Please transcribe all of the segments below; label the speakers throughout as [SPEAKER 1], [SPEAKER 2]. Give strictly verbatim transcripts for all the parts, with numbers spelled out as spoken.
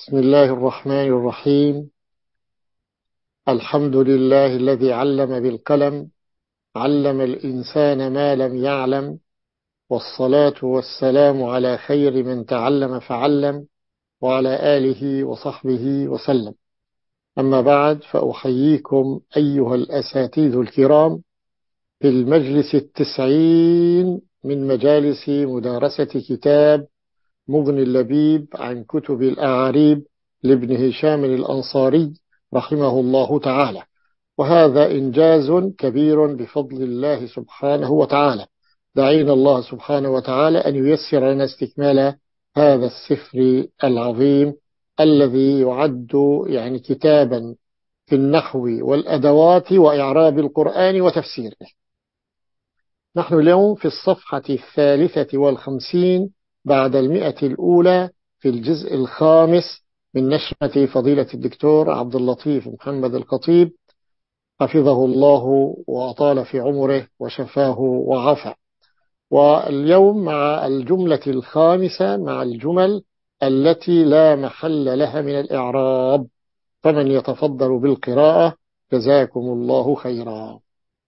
[SPEAKER 1] بسم الله الرحمن الرحيم. الحمد لله الذي علم بالقلم، علم الإنسان ما لم يعلم، والصلاة والسلام على خير من تعلم فعلم، وعلى آله وصحبه وسلم. أما بعد، فأحييكم أيها الأساتذة الكرام في المجلس التسعين من مجالس مدارسة كتاب مغني اللبيب عن كتب الأعاريب لابن هشام الأنصاري رحمه الله تعالى. وهذا إنجاز كبير بفضل الله سبحانه وتعالى. دعينا الله سبحانه وتعالى أن ييسر لنا استكمال هذا السفر العظيم الذي يعد يعني كتابا في النحو والأدوات وإعراب القرآن وتفسيره. نحن اليوم في الصفحة الثالثة والخمسين بعد المئة الأولى في الجزء الخامس من نشرة فضيلة الدكتور عبد اللطيف محمد الخطيب حفظه الله وأطال في عمره وشفاه وعافى. واليوم مع الجملة الخامسة مع الجمل التي لا محل لها من الإعراب، فمن يتفضل بالقراءة جزاكم الله خيرا.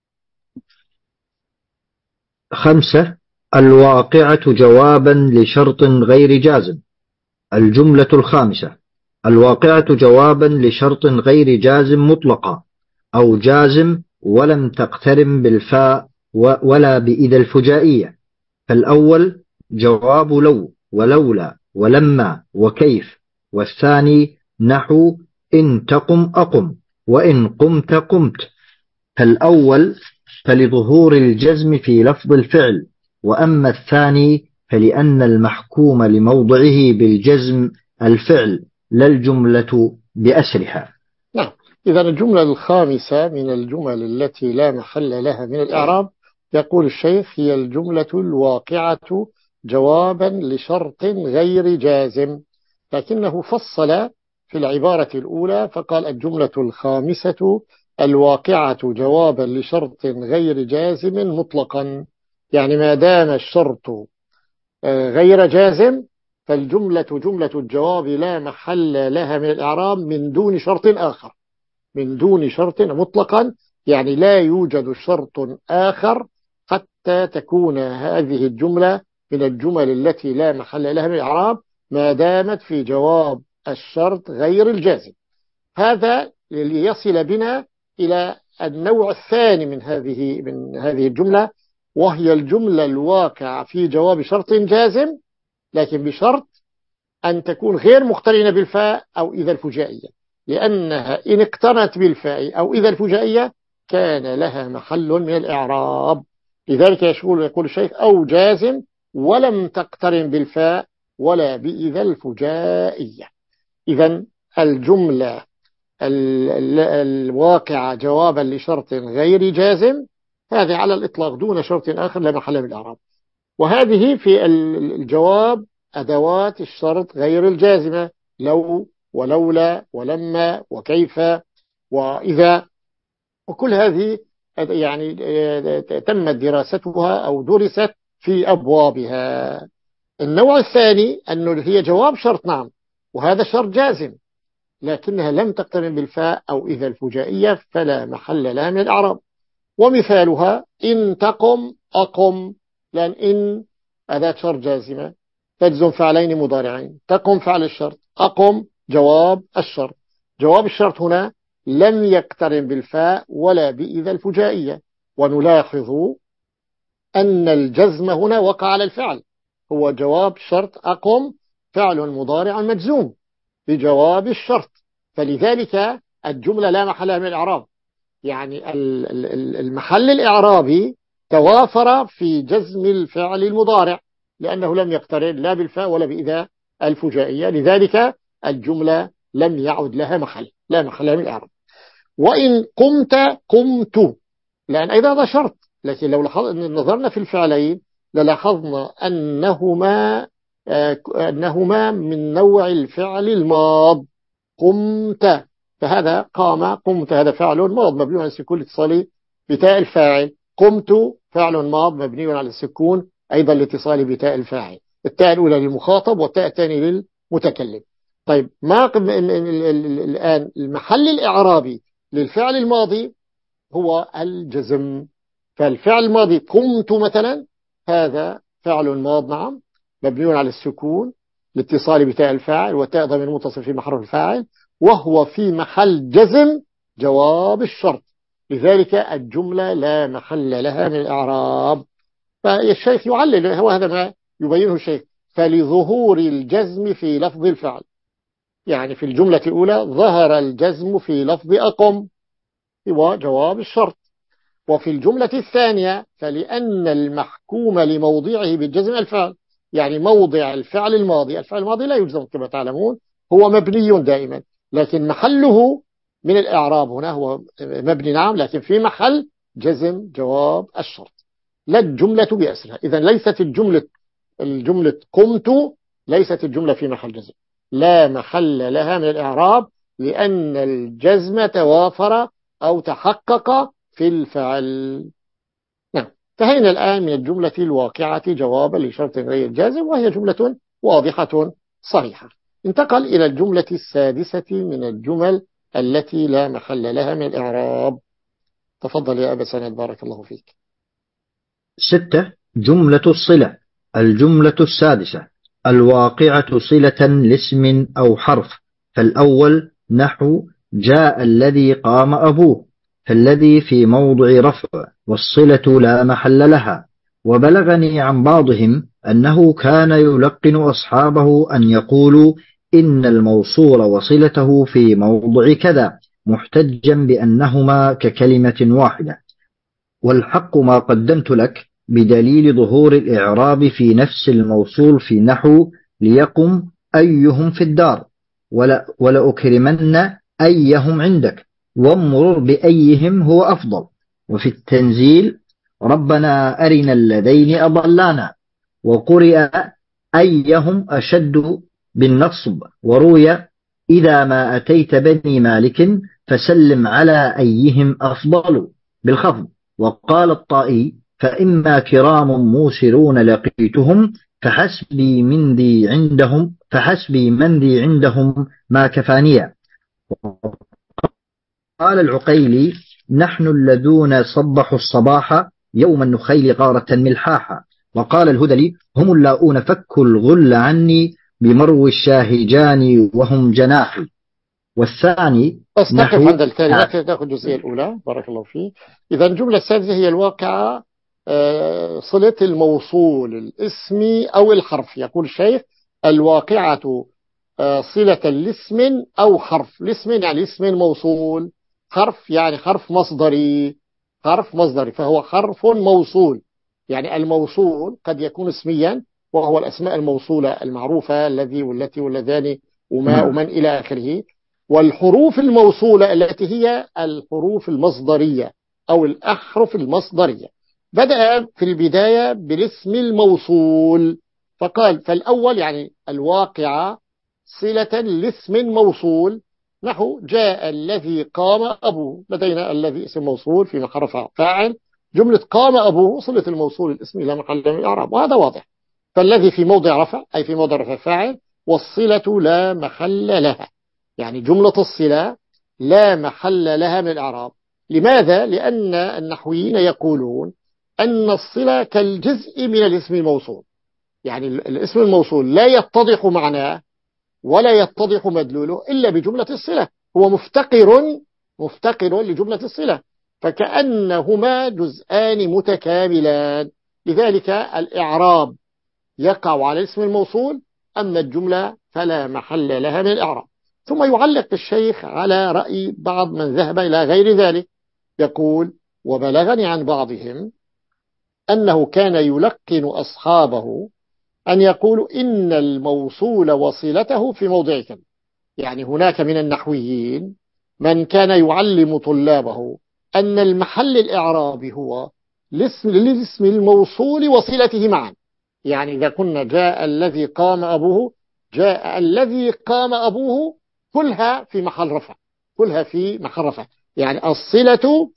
[SPEAKER 2] خمسة. الواقعة جوابا لشرط غير جازم. الجملة الخامسة: الواقعة جوابا لشرط غير جازم مطلقا، أو جازم ولم تقترن بالفاء ولا بإذا الفجائية. فالأول جواب لو ولولا ولما وكيف، والثاني نحو إن تقم أقم وإن قمت قمت. فالأول فلظهور الجزم في لفظ الفعل، وأما الثاني فلأن المحكوم لموضعه بالجزم الفعل لا الجملة بأسرها.
[SPEAKER 1] نعم، إذا الجملة الخامسة من الجمل التي لا محل لها من الإعراب، يقول الشيخ: هي الجملة الواقعة جوابا لشرط غير جازم، لكنه فصل في العبارة الأولى فقال الجملة الخامسة الواقعة جوابا لشرط غير جازم مطلقا. يعني ما دام الشرط غير جازم فالجملة جملة الجواب لا محل لها من الإعراب من دون شرط آخر، من دون شرط مطلقا. يعني لا يوجد شرط آخر حتى تكون هذه الجملة من الجمل التي لا محل لها من الإعراب ما دامت في جواب الشرط غير الجازم. هذا ليصل بنا إلى النوع الثاني من هذه من هذه الجملة، وهي الجملة الواقعة في جواب شرط جازم، لكن بشرط أن تكون غير مقترنة بالفاء أو إذا الفجائية، لأنها إن اقترنت بالفاء أو إذا الفجائية كان لها محل من الإعراب. لذلك يقول يقول الشيخ: أو جازم ولم تقترن بالفاء ولا بإذا الفجائية. إذن الجملة الواقعة جوابا لشرط غير جازم هذه على الإطلاق دون شرط آخر لا محل من الإعراب. وهذه في الجواب أدوات الشرط غير الجازمة: لو ولولا ولما وكيف وإذا، وكل هذه يعني تمت دراستها أو درست في أبوابها. النوع الثاني أنه هي جواب شرط، نعم، وهذا شرط جازم لكنها لم تقترن بالفاء أو إذا الفجائية فلا محل لها من الأعراب. ومثالها إن تقم أقم، لأن إن أداة شرط جازمة تجزم فعلين مضارعين، تقم فعل الشرط، أقم جواب الشرط. جواب الشرط هنا لم يقترن بالفاء ولا بإذا الفجائية. ونلاحظ أن الجزم هنا وقع على الفعل، هو جواب شرط أقم فعل مضارع مجزوم بجواب الشرط، فلذلك الجملة لا محل من الإعراب. يعني المحل الإعرابي توافر في جزم الفعل المضارع لأنه لم يقترن لا بالفاء ولا بإذا الفجائية، لذلك الجملة لم يعد لها محل، لا محل من الإعراب. وإن قمت قمت، لأن أيضا هذا شرط، لكن لو نظرنا في الفعلين للاحظنا أنهما أنهما من نوع الفعل الماض. قمت، فهذا قام قمت هذا فعل ماض مبني على السكون الاتصالي بتاء الفاعل، قمت فعل ماض مبني على السكون أيضا الاتصالي بتاء الفاعل، التاء الأولى للمخاطب والتاء الثانية للمتكلم. طيب ما قم- ال- ال- ال- الآن المحل الإعرابي للفعل الماضي هو الجزم. فالفعل الماضي قمت مثلا، هذا فعل ماض نعم، مبني على السكون لاتصال بتاء الفاعل، وتاء ضمير متصل في محل الفاعل، وهو في محل جزم جواب الشرط. لذلك الجملة لا محل لها من الإعراب. فالشيخ يعلل، هو هذا ما يبينه الشيخ، فلظهور الجزم في لفظ الفعل. يعني في الجملة الأولى ظهر الجزم في لفظ أقم، هو جواب الشرط. وفي الجملة الثانية فلأن المحكوم لموضعه بالجزم الفعل، يعني موضع الفعل الماضي، الفعل الماضي لا يجزم كما تعلمون، هو مبني دائما، لكن محله من الإعراب هنا هو مبني نعم، لكن في محل جزم جواب الشرط، لا الجملة بأسرها. إذن ليست الجملة الجملة قمت ليست الجملة في محل جزم، لا محل لها من الإعراب، لأن الجزم توافر أو تحقق في الفعل. نعم، انتهينا الآن من الجملة الواقعة جوابا لشرط غير جازم، وهي جملة واضحة صريحة. انتقل إلى الجملة السادسة من الجمل التي لا محل لها من الإعراب. تفضل يا أبا سند بارك الله فيك.
[SPEAKER 2] ستة. جملة الصلة. الجملة السادسة الواقعة صلة لاسم أو حرف. فالأول نحو جاء الذي قام أبوه، فالذي في موضع رفع، والصلة لا محل لها. وبلغني عن بعضهم أنه كان يلقن أصحابه أن يقولوا إن الموصول وصلته في موضع كذا، محتجا بأنهما ككلمة واحدة. والحق ما قدمت لك بدليل ظهور الإعراب في نفس الموصول في نحو ليقم أيهم في الدار، ولا ولأكرمن أيهم عندك، وامرر بأيهم هو أفضل. وفي التنزيل ربنا أرنا الذين أضلانا، وقرئ أيهم أشد بالنصب. وروي إذا ما أتيت بني مالك فسلم على أيهم أفضل بالخفض. وقال الطائي فإما كرام موسرون لقيتهم فحسبي من ذي عندهم فحسبي من ذي عندهم ما كفانيا. قال العقيلي نحن الذين صبحوا الصباح يوم النخيل غارة ملحاحا. وقال الهذلي هم اللاؤون فكوا الغل عني بمرو الشاهجان وهم جناحي. والثاني
[SPEAKER 1] أستقف
[SPEAKER 2] نحو
[SPEAKER 1] عند الكلمات تأخذ الجزئية الأولى بارك الله فيك. إذا الجملة السادسة هي الواقعة آه، صلة الموصول الاسمي أو الحرف. يقول الشيخ الواقعة آه، صلة الاسم أو حرف. الاسم يعني اسم موصول، حرف يعني حرف مصدري، حرف مصدري فهو حرف موصول. يعني الموصول قد يكون اسميا، وهو الأسماء الموصولة المعروفة الذي والتي واللذان وما
[SPEAKER 2] نعم.
[SPEAKER 1] ومن إلى آخره. والحروف الموصولة التي هي الحروف المصدرية أو الأحرف المصدرية. بدأ في البداية بالاسم الموصول، فقال فالأول يعني الواقعة صلة لاسم موصول، نحو جاء الذي قام أبوه. لدينا الذي اسم موصول في محل رفع فاعل، جملة قام أبوه صلة الموصول الاسم لا محل من الإعراب، وهذا واضح. فالذي في موضع رفع أي في موضع رفع فاعل، والصلة لا محل لها، يعني جملة الصلة لا محل لها من الإعراب. لماذا؟ لأن النحويين يقولون أن الصلة كالجزء من الاسم الموصول. يعني الاسم الموصول لا يتضح معناه ولا يتضح مدلوله إلا بجملة الصلة، هو مفتقر مفتقر لجملة الصلة، فكأنهما جزءان متكاملان. لذلك الإعراب يقع على اسم الموصول، أما الجملة فلا محل لها من الإعراب. ثم يعلق الشيخ على رأي بعض من ذهب إلى غير ذلك، يقول وبلغني عن بعضهم أنه كان يلقن أصحابه أن يقولوا إن الموصول وصلته في موضع كذا. يعني هناك من النحويين من كان يعلم طلابه أن المحل الإعرابي هو الاسم للاسم الموصول وصلته معا. يعني إذا كنا جاء الذي قام أبوه، جاء الذي قام أبوه كلها في محل رفع، كلها في محل رفع، يعني الصلة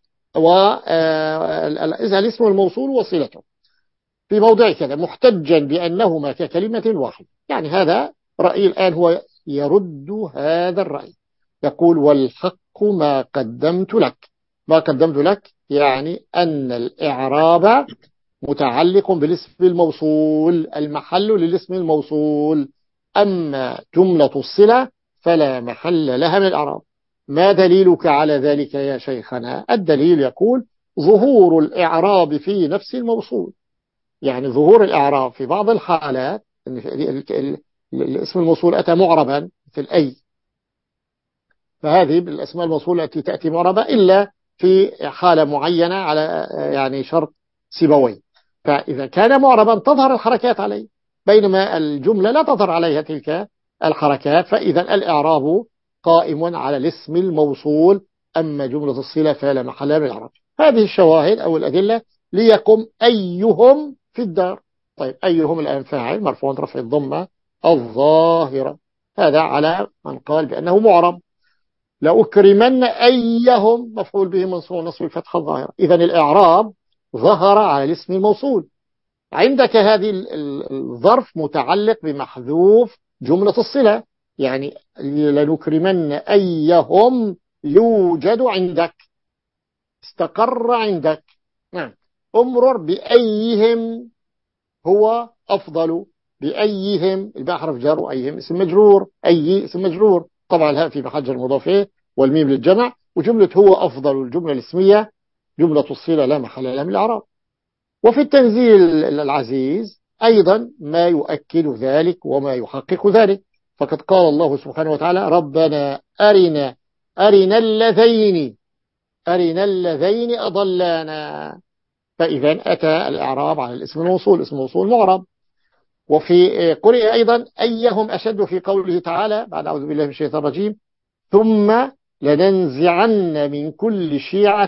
[SPEAKER 1] وإذا الاسم الموصول وصلته في موضع كذا، محتجا بأنهما ككلمة واحدة. يعني هذا رأيي الآن هو يرد هذا الرأي، يقول والحق ما قدمت لك. ما قدمت لك يعني أن الإعراب متعلق بالاسم الموصول، المحل للاسم الموصول، أما جملة الصلة فلا محل لها من الإعراب. ما دليلك على ذلك يا شيخنا؟ الدليل يقول ظهور الإعراب في نفس الموصول، يعني ظهور الإعراب في بعض الحالات، الاسم الموصول أتى معربا مثل أي، فهذه بالأسماء الموصولة التي تأتي معربة إلا في حالة معينة على يعني شرط سيبوي، فإذا كان معربا تظهر الحركات عليه، بينما الجملة لا تظهر عليها تلك الحركات، فإذا الإعراب قائم على الاسم الموصول، أما جملة الصلة فلا محل من الإعراب. هذه الشواهد أو الأدلة ليقم أيهم في الدار. طيب أيهم الآن فاعل مرفوع رفع الضمة الظاهرة، هذا على من قال بأنه معرب. لأكرمن أيهم مفعول به منصوب نصب الفتحة الظاهرة، إذن الإعراب ظهر على الاسم الموصول. عندك هذه الظرف متعلق بمحذوف جملة الصلة، يعني لنكرمن أيهم يوجد عندك، استقر عندك. نعم. أمرر بأيهم هو أفضل، بأيهم الباء حرف جر وأيهم اسم مجرور، أي اسم مجرور، طبعا الهاء في محل جر مضاف والميم للجمع، وجملة هو أفضل الجملة الاسمية جملة الصلة لا محل لها من الإعراب. وفي التنزيل العزيز أيضا ما يؤكد ذلك وما يحقق ذلك، فقد قال الله سبحانه وتعالى ربنا أرنا أرنا اللذين أرنا اللذين أضلانا، فإذا أتى الإعراب على الاسم الموصول، اسم الموصول معرب. وفي قرئ أيضا أيهم أشد في قوله تعالى بعد أعوذ بالله من الشيطان الرجيم ثم لننزعن من كل شيعة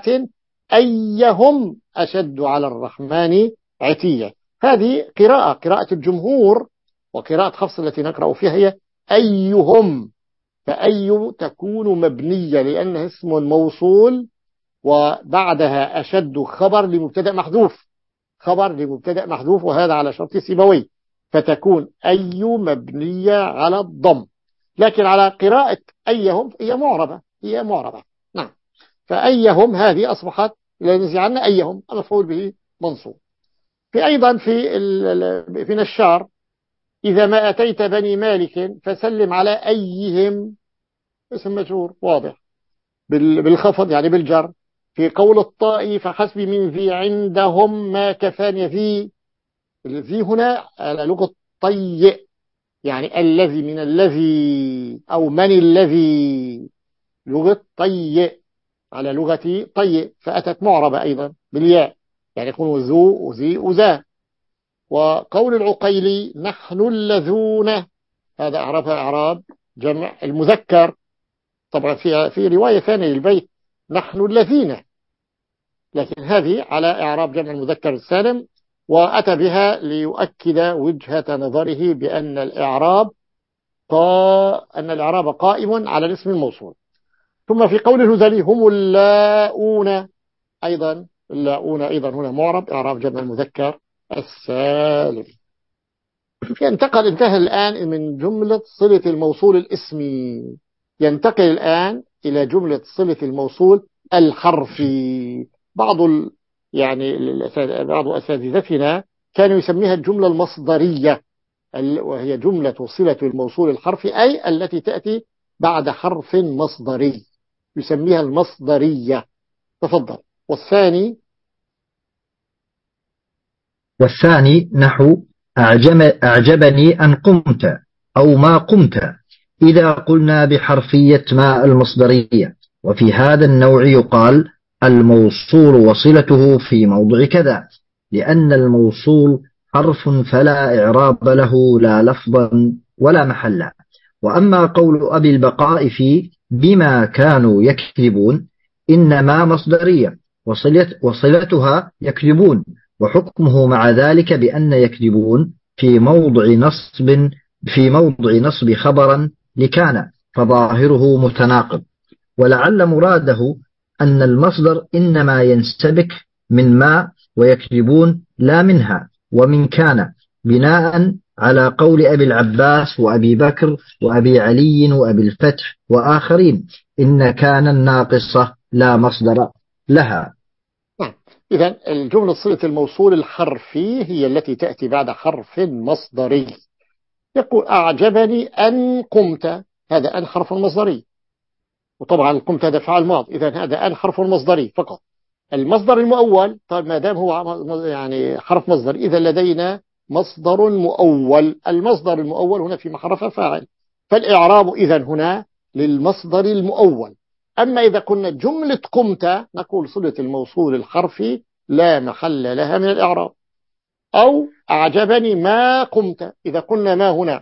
[SPEAKER 1] أيهم أشد على الرحمن عتيا. هذه قراءة قراءة الجمهور، وقراءة حفص التي نقرأ فيها هي أيهم، فأي تكون مبنية لأنها اسم موصول وبعدها أشد خبر لمبتدأ محذوف، خبر لمبتدأ محذوف، وهذا على شرط سيبوي، فتكون أي مبنية على الضم. لكن على قراءة أيهم هي معربة، هي معربة. نعم. فأيهم هذه أصبحت لننزعن أيهم مفعول به منصوب. في أيضا في في نشار إذا ما أتيت بني مالك فسلم على أيهم اسم مجرور واضح بالخفض يعني بالجر. في قول الطائي فحسبي من ذي عندهم ما كفاني ذي، الذي هنا على لغة طيء يعني الذي من الذي أو من الذي، لغة طيء على لغة طيء، فأتت معربة أيضا بالياء يعني يكون ذو وذي وذا. وقول العقيلي نحن الذون، هذا أعربها أعراب جمع المذكر، طبعا في في رواية ثانية للبيت نحن الذين، لكن هذه على إعراب جمع المذكر السالم، وأتى بها ليؤكد وجهة نظره بأن الإعراب قا... أن الإعراب قائم على الاسم الموصول. ثم في قول الهذلي هم اللاؤون، أيضا اللاؤون أيضا هنا معرب إعراب جمع المذكر السالم. ينتقل انتهى الآن من جملة صلة الموصول الاسمي، ينتقل الآن إلى جملة صلة الموصول الحرفي. بعض ال... يعني بعض أساتذتنا كانوا يسميها الجملة المصدرية، وهي جملة صلة الموصول الحرفي أي التي تأتي بعد حرف مصدري، يسميها المصدرية. تفضل. والثاني
[SPEAKER 2] والثاني نحو أعجب أعجبني أن قمت أو ما قمت، إذا قلنا بحرفية ما المصدرية. وفي هذا النوع يقال الموصول وصلته في موضع كذا، لأن الموصول حرف فلا إعراب له لا لفظا ولا محلا. وأما قول أبي البقاء في بما كانوا يكذبون إنما مصدرية وصلت وصلتها يكذبون، وحكمه مع ذلك بأن يكذبون في موضع نصب في موضع نصب خبرا لكان، فظاهره متناقض. ولعل مراده أن المصدر إنما ينسبك من ما ويكذبون لا منها ومن كان، بناء على قول أبي العباس وأبي بكر وأبي علي وأبي الفتح وآخرين إن كان الناقصة لا مصدر لها.
[SPEAKER 1] نعم. إذن الجملة صلة الموصول الحرفي هي التي تأتي بعد حرف مصدري. يقول أعجبني أن قمت، هذا أن حرف مصدري، وطبعا قمت هذا فعل ماض، إذن هذا أن حرف مصدري فقط. المصدر المؤول، طيب ما دام هو يعني حرف مصدر إذا لدينا مصدر مؤول. المصدر المؤول هنا في محل رفع فاعل، فالإعراب إذن هنا للمصدر المؤول. أما إذا قلنا جملة قمت نقول صلة الموصول الحرفي لا محل لها من الإعراب. أو أعجبني ما قمت، إذا قلنا ما هنا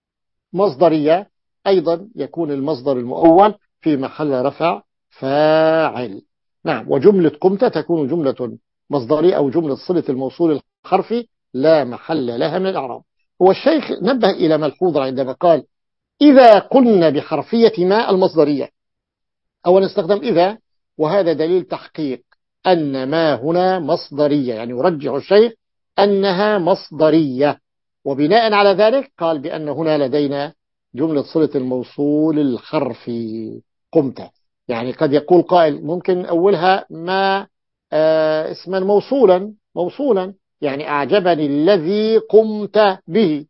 [SPEAKER 1] مصدرية أيضا يكون المصدر المؤول في محل رفع فاعل. نعم. وجملة قمت تكون جملة مصدرية أو جملة صلة الموصول الحرفي لا محل لها من الإعراب. هو الشيخ نبه إلى ملحوظة عندما قال إذا قلنا بحرفية ما المصدرية، أو نستخدم إذا، وهذا دليل تحقيق أن ما هنا مصدرية، يعني يرجح الشيخ أنها مصدرية، وبناء على ذلك قال بأن هنا لدينا جملة صلة الموصول الحرفي قمت. يعني قد يقول قائل ممكن أولها ما آه اسما موصولا موصولا يعني أعجبني الذي قمت به،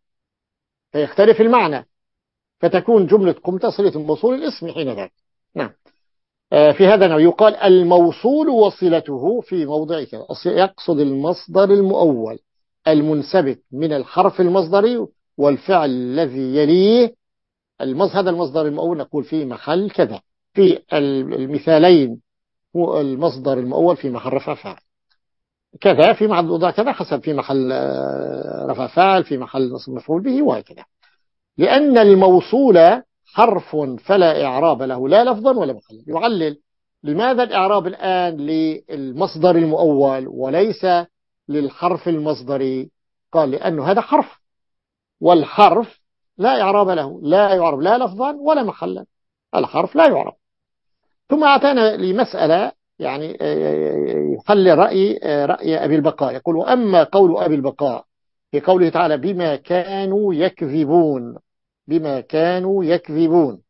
[SPEAKER 1] فيختلف المعنى، فتكون جملة قمت صلة الموصول الاسم حين ذاك. نعم. في هذا النوع يقال الموصول وصلته في موضع كذا، يقصد المصدر المؤول المنسبك من الحرف المصدري والفعل الذي يليه. هذا المصدر المؤول نقول في محل كذا. في المثالين هو المصدر المؤول في محل رفع فاعل كذا، في محل وضع كذا، حسب في محل رفع فاعل، في محل نصب مفعول به، وهكذا. لأن الموصول حرف فلا إعراب له لا لفظا ولا محلا. يعلل لماذا الإعراب الآن للمصدر المؤول وليس للحرف المصدري؟ قال لأنه هذا حرف، والحرف لا إعراب له، لا يعرب لا لفظا ولا محلا، الحرف لا يعرب. ثم أعطانا لمسألة يعني يحل رأي رأي أبي البقاء، يقول وأما قول أبي البقاء في قوله تعالى بما كانوا يكذبون، بما كانوا يكذبون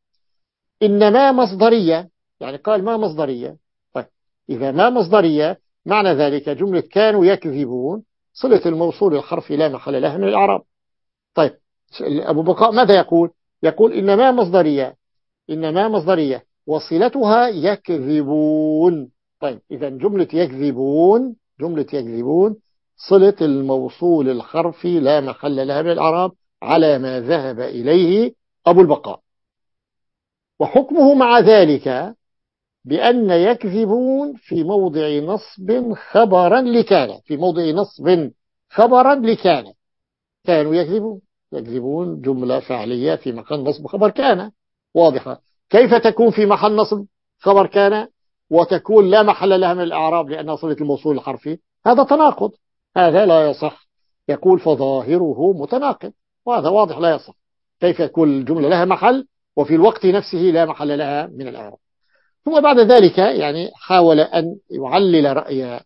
[SPEAKER 1] إنما مصدرية، يعني قال ما مصدرية. طيب إذا ما مصدرية معنى ذلك جملة كانوا يكذبون صلة الموصول الحرفي لا محل لها من الإعراب. طيب أبو بقاء ماذا يقول؟ يقول إنما مصدرية، إنما مصدرية وصلتها يكذبون. طيب إذا جملة يكذبون، جملة يكذبون صلة الموصول الحرفي لا محل لها من الإعراب على ما ذهب إليه أبو البقاء. وحكمه مع ذلك بأن يكذبون في موضع نصب خبرا لكان، في موضع نصب خبرا لكان. كانوا يكذبون، يكذبون جملة فعلية في محل نصب خبر كان واضحة. كيف تكون في محل نصب خبر كان وتكون لا محل لها من الإعراب لأنها صلة الموصول الحرفي؟ هذا تناقض، هذا لا يصح. يقول فظاهره متناقض، وهذا واضح لا يصح. كيف يكون الجملة لها محل وفي الوقت نفسه لا محل لها من الإعراب؟ ثم بعد ذلك يعني حاول أن يعلل رأي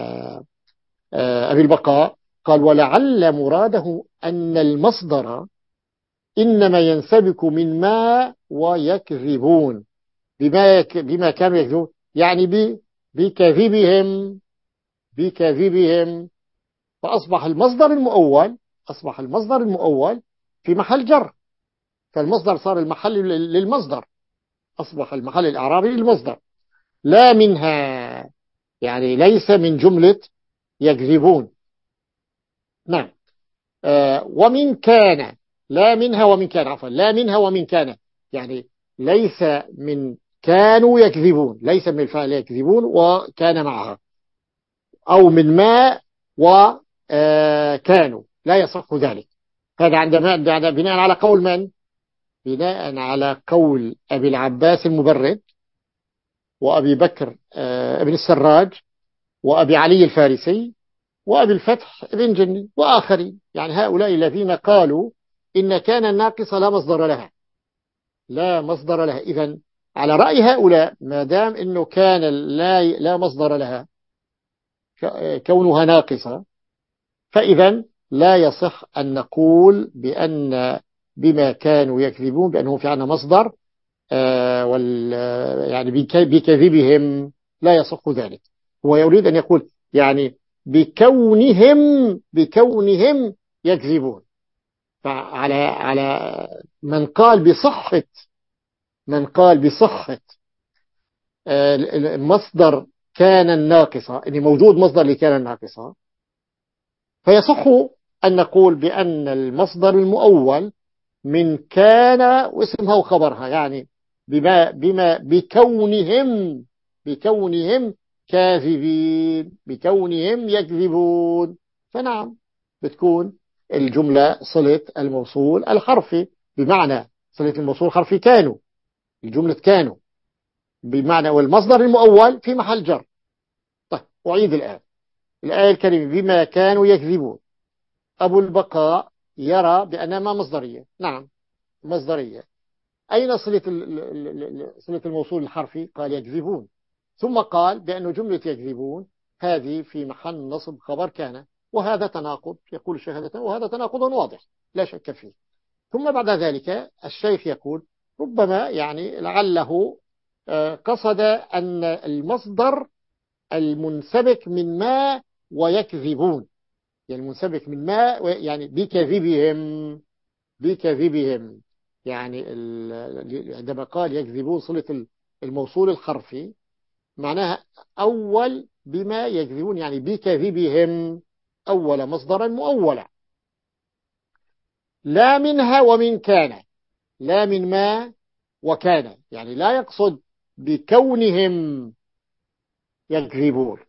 [SPEAKER 1] أبي البقاء، قال ولعل مراده أن المصدر إنما ينسبك من ما ويكذبون، بما, يك بما كانوا يكذبون، يعني بكذبهم بكذبهم فأصبح المصدر المؤول، أصبح المصدر المؤول في محل جر، فالمصدر صار المحل للمصدر، أصبح المحل الإعرابي للمصدر لا منها، يعني ليس من جملة يكذبون. نعم. آه ومن كان، لا منها ومن كان، عفوا لا منها ومن كان، يعني ليس من كانوا يكذبون، ليس من الفعل يكذبون وكان معها، أو من ما وكانوا، لا يصح ذلك. هذا عندما بناء على قول من؟ بناء على قول أبي العباس المبرد وأبي بكر ابن السراج وأبي علي الفارسي وأبي الفتح ابن جني وآخرين، يعني هؤلاء الذين قالوا إن كان الناقصة لا مصدر لها، لا مصدر لها. إذن على رأي هؤلاء ما دام إنه كان لا لا مصدر لها كونها ناقصة، فإذن لا يصح أن نقول بأن بما كانوا يكذبون بأنه في عنا مصدر آه وال يعني بكذبهم، لا يصح ذلك. هو يريد أن يقول يعني بكونهم بكونهم يكذبون. فعلى على من قال بصحة من قال بصحة آه مصدر كان الناقصة، إن موجود مصدر لكان الناقصة، فيصح أن نقول بأن المصدر المؤول من كان واسمها وخبرها، يعني بما بما بكونهم بكونهم كاذبين، بكونهم يكذبون، فنعم بتكون الجملة صلة الموصول الحرفي، بمعنى صلة الموصول الحرفي كانوا، الجملة كانوا بمعنى، والمصدر المؤول في محل جر. طيب أعيد الآن الآية الكريمة بما كانوا يكذبون. أبو البقاء يرى بأنها مصدرية، نعم مصدرية. أين صلة صلة الموصول الحرفي؟ قال يكذبون، ثم قال بأن جملة يكذبون هذه في محل نصب خبر كان، وهذا تناقض يقول الشيخ، وهذا تناقض واضح لا شك فيه. ثم بعد ذلك الشيخ يقول ربما يعني لعله قصد أن المصدر المنسبك من ما ويكذبون، يعني المنسبك من ما يعني بكذبهم بكذبهم يعني عندما قال يكذبون صلة الموصول الحرفي معناها أول بما يكذبون، يعني بكذبهم أول مصدرا مؤولا، لا منها ومن كان، لا من ما وكان، يعني لا يقصد بكونهم يكذبون،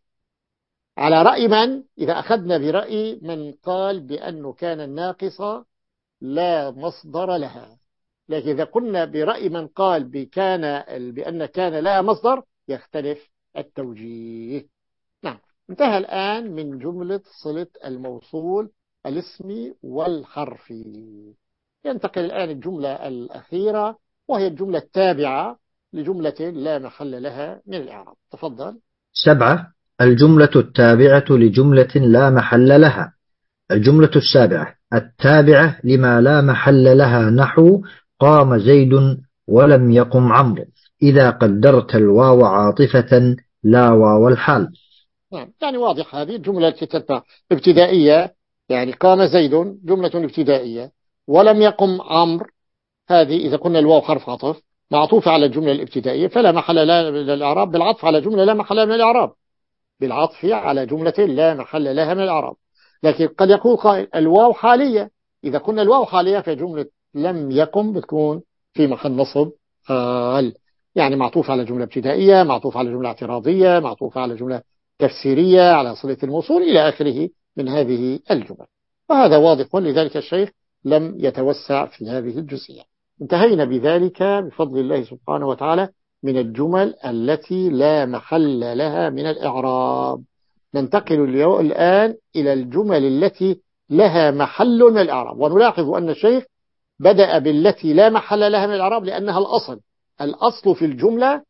[SPEAKER 1] على رأي من؟ إذا أخذنا برأي من قال بأنه كان الناقصة لا مصدر لها. لكن إذا قلنا برأي من قال بكان بأن كان لا مصدر يختلف التوجيه. نعم، انتهى الآن من جملة صلة الموصول الاسمي والحرفي. ينتقل الآن الجملة الأخيرة وهي الجملة التابعة لجملة لا محل لها من الإعراب. تفضل.
[SPEAKER 2] سبعة. الجملة التابعة لجملة لا محل لها. الجملة السابعة التابعة لما لا محل لها، نحو قام زيد ولم يقم عمرو، إذا قدرت الواو عاطفة لا واو الحال.
[SPEAKER 1] نعم، يعني واضح هذه الجملة التي تتبع ابتدائية، يعني قام زيد جملة ابتدائية، ولم يقم عمرو هذه إذا قلنا الواو حرف عطف معطوف على الجملة الابتدائية، فلا محل لها من الإعراب بالعطف على جملة لا محل لها من الإعراب، بالعطف على جملة لا محل لها من الإعراب. لكن قد يقول قائل الواو حالية، إذا قلنا الواو حالية فجملة لم يقم بتكون في محل نصب حال، يعني معطوف على جملة ابتدائية، معطوف على جملة اعتراضية، معطوف على جملة تفسيرية، على صلة الموصول إلى آخره من هذه الجمل. وهذا واضح، لذلك الشيخ لم يتوسع في هذه الجزئية. انتهينا بذلك بفضل الله سبحانه وتعالى من الجمل التي لا محل لها من الإعراب. ننتقل الآن إلى الجمل التي لها محل من الإعراب، ونلاحظ أن الشيخ بدأ بالتي لا محل لها من الإعراب لأنها الأصل. الأصل في الجملة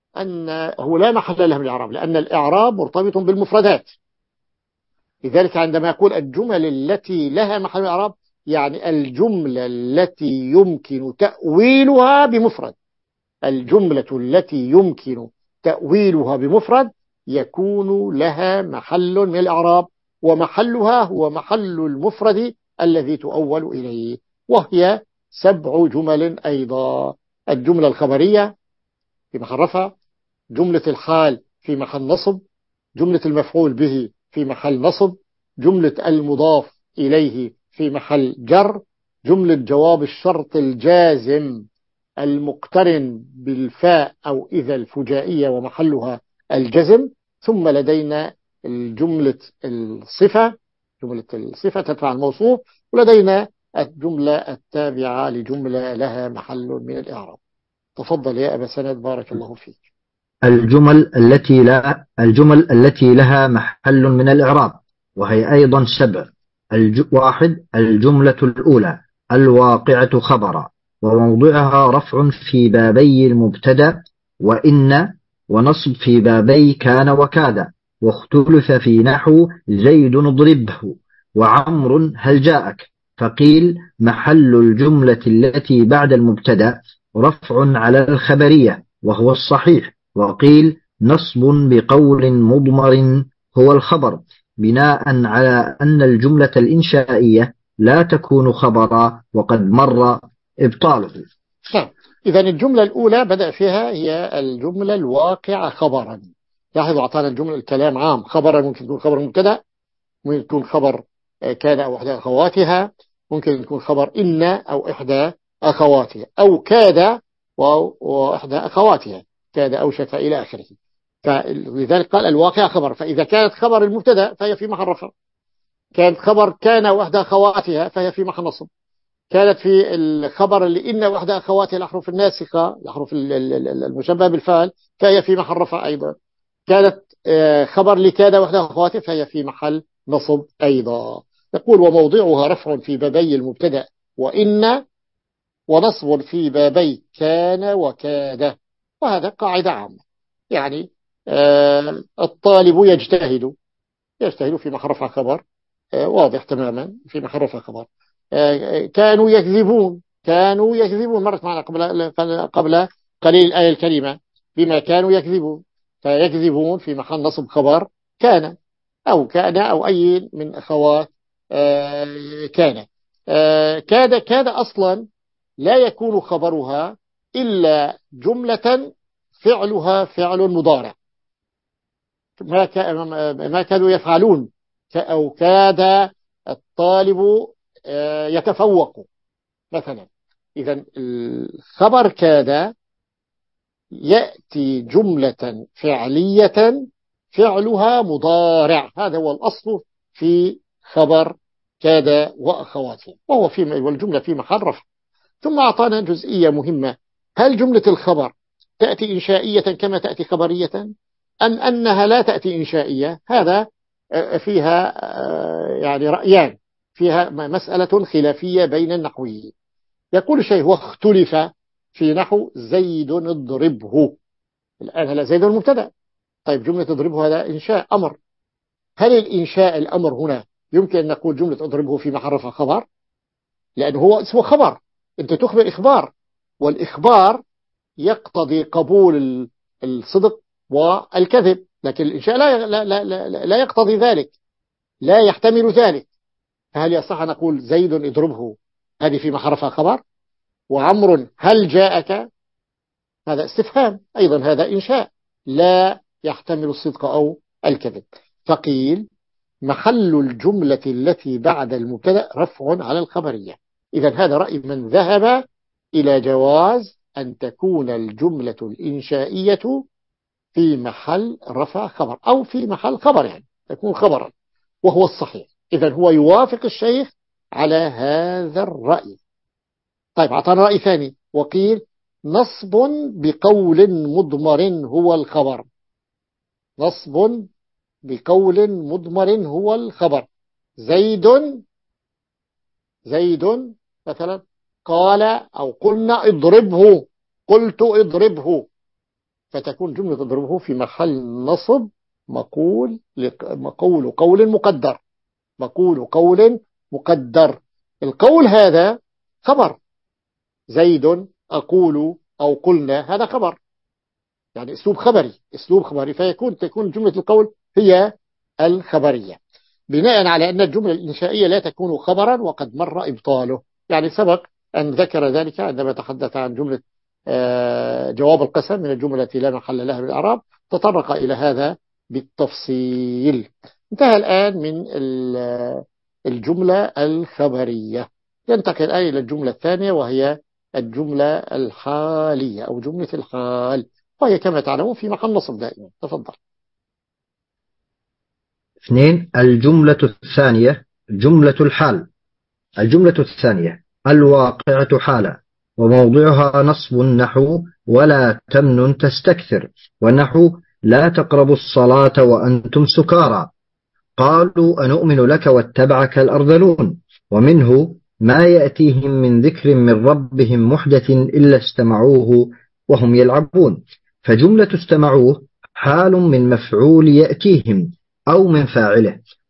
[SPEAKER 1] أنه لا محل لها من الإعراب، لأن الإعراب مرتبط بالمفردات. لذلك عندما يقول الجمل التي لها محل من الإعراب يعني الجملة التي يمكن تأويلها بمفرد، الجملة التي يمكن تأويلها بمفرد يكون لها محل من الإعراب، ومحلها هو محل المفرد الذي تؤول إليه، وهي سبع جمل أيضا: الجملة الخبرية في محل رفع، جملة الحال في محل نصب، جملة المفعول به في محل نصب، جملة المضاف إليه في محل جر، جملة جواب الشرط الجازم المقترن بالفاء أو إذا الفجائية ومحلها الجزم، ثم لدينا الجملة الصفة، جملة الصفة تدفع الموصوف، ولدينا الجملة التابعة لجملة لها محل من الإعراب. تفضل يا أبا سند بارك الله فيك.
[SPEAKER 2] الجمل التي لا الجمل التي لها محل من الإعراب، وهي أيضا سبع. الج... واحد. الجملة الأولى الواقعة خبرا، وموضعها رفع في بابي المبتدأ وإن، ونصب في بابي كان وكاد، واختلف في نحو زيد اضربه، وعمر هل جاءك. فقيل محل الجملة التي بعد المبتدأ رفع على الخبرية وهو الصحيح. وقيل نصب بقول مضمر هو الخبر، بناء على أن الجملة الإنشائية لا تكون خبرا وقد مر إبطاله.
[SPEAKER 1] نعم. إذا الجملة الأولى بدأ فيها هي الجملة الواقعة خبرا. لاحظوا أعطانا الجملة الكلام عام خبرا، ممكن تكون خبر مبتدأ، ممكن تكون خبر كان أو إحدى أخواتها، ممكن تكون خبر إن أو إحدى أخواتها، أو كاد وإحدى أخواتها، كاد أوشك إلى آخره. فلذلك قال الواقع خبر. فإذا كانت خبر المبتدأ فهي في محل رفع، كانت خبر كان وإحدى أخواتها فهي في محل نصب، كانت في الخبر اللي إن وإحدى أخواتها الأحرف الناسخة الأحرف المشبهة بالفعل فهي في محل رفع أيضا، كانت خبر لكاد وإحدى أخواتها فهي في محل نصب أيضا. يقول وموضعها رفع في بابي المبتدأ وإن، ونصب في بابي كان وكاد. وهذا قاعدة عامة، يعني آه الطالب يجتهد، يجتهد في محل رفع خبر آه واضح تماما في محل رفع خبر. آه كانوا يكذبون، كانوا يكذبون مرت معنا قبل قبل قليل الآية الكريمة بما كانوا يكذبون، فيكذبون في محل نصب خبر كان أو كان أو أي من أخوات آه كان. آه كاد كاد أصلا لا يكون خبرها إلا جملة فعلها فعل مضارع، ما كانوا يفعلون، أو كاد الطالب يتفوق مثلا. إذن الخبر كاد يأتي جملة فعلية فعلها مضارع، هذا هو الأصل في خبر كاد وأخواته، وهو في والجملة في محل رفع. ثم أعطانا جزئية مهمة، هل جملة الخبر تأتي إنشائية كما تأتي خبرية أم أنها لا تأتي إنشائية؟ هذا فيها يعني رأيان، فيها مسألة خلافية بين النحويين. يقول شيء واختلف في نحو زيد اضربه. الآن هلا زيد المبتدأ، طيب جملة اضربه هذا إنشاء أمر، هل الإنشاء الأمر هنا يمكن أن نقول جملة اضربه في محل رفع خبر؟ لأنه هو اسمه خبر، أنت تخبر إخبار، والإخبار يقتضي قبول الصدق والكذب، لكن الإنشاء لا, لا, لا, لا, لا يقتضي ذلك، لا يحتمل ذلك. فهل يصح نقول زيد اضربه هذه في محل رفع خبر؟ وعمر هل جاءك هذا استفهام أيضا، هذا إنشاء لا يحتمل الصدق أو الكذب. فقيل محل الجملة التي بعد المبتدأ رفع على الخبرية. إذن هذا رأي من ذهب إلى جواز أن تكون الجملة الإنشائية في محل رفع خبر أو في محل خبر، يعني تكون خبرا، وهو الصحيح. إذن هو يوافق الشيخ على هذا الرأي. طيب أعطانا رأي ثاني، وقيل نصب بقول مضمر هو الخبر، نصب بقول مضمر هو الخبر. زيد زيد مثلا قال أو قلنا اضربه، قلت اضربه، فتكون جملة اضربه في محل نصب مقول مقول قول مقدر، مقول قول مقدر. القول هذا خبر، زيد أقول أو قلنا هذا خبر، يعني أسلوب خبري، أسلوب خبري، فيكون تكون جملة القول هي الخبرية، بناء على أن الجملة الإنشائية لا تكون خبرا وقد مر إبطاله. يعني سبق أن ذكر ذلك عندما تحدث عن جملة جواب القسم من الجملة التي لا محل لها من الإعراب، تطرق إلى هذا بالتفصيل. انتهى الآن من الجملة الخبرية، ينتقل الآن إلى الجملة الثانية وهي الجملة الحالية أو جملة الحال، وهي كما تعلمون في محل نصب دائما. تفضل.
[SPEAKER 2] اثنين الجملة الثانية جملة الحال. الجملة الثانية الواقعة حالا، وموضعها نصب نحو ولا تمنن تستكثر، ونحو لا تقربوا الصلاة وأنتم سكارى، قالوا أنؤمن لك واتبعك الأرذلون. ومنه ما يأتيهم من ذكر من ربهم محدث إلا استمعوه وهم يلعبون. فجملة استمعوه حال من مفعول يأتيهم أو من فاعله،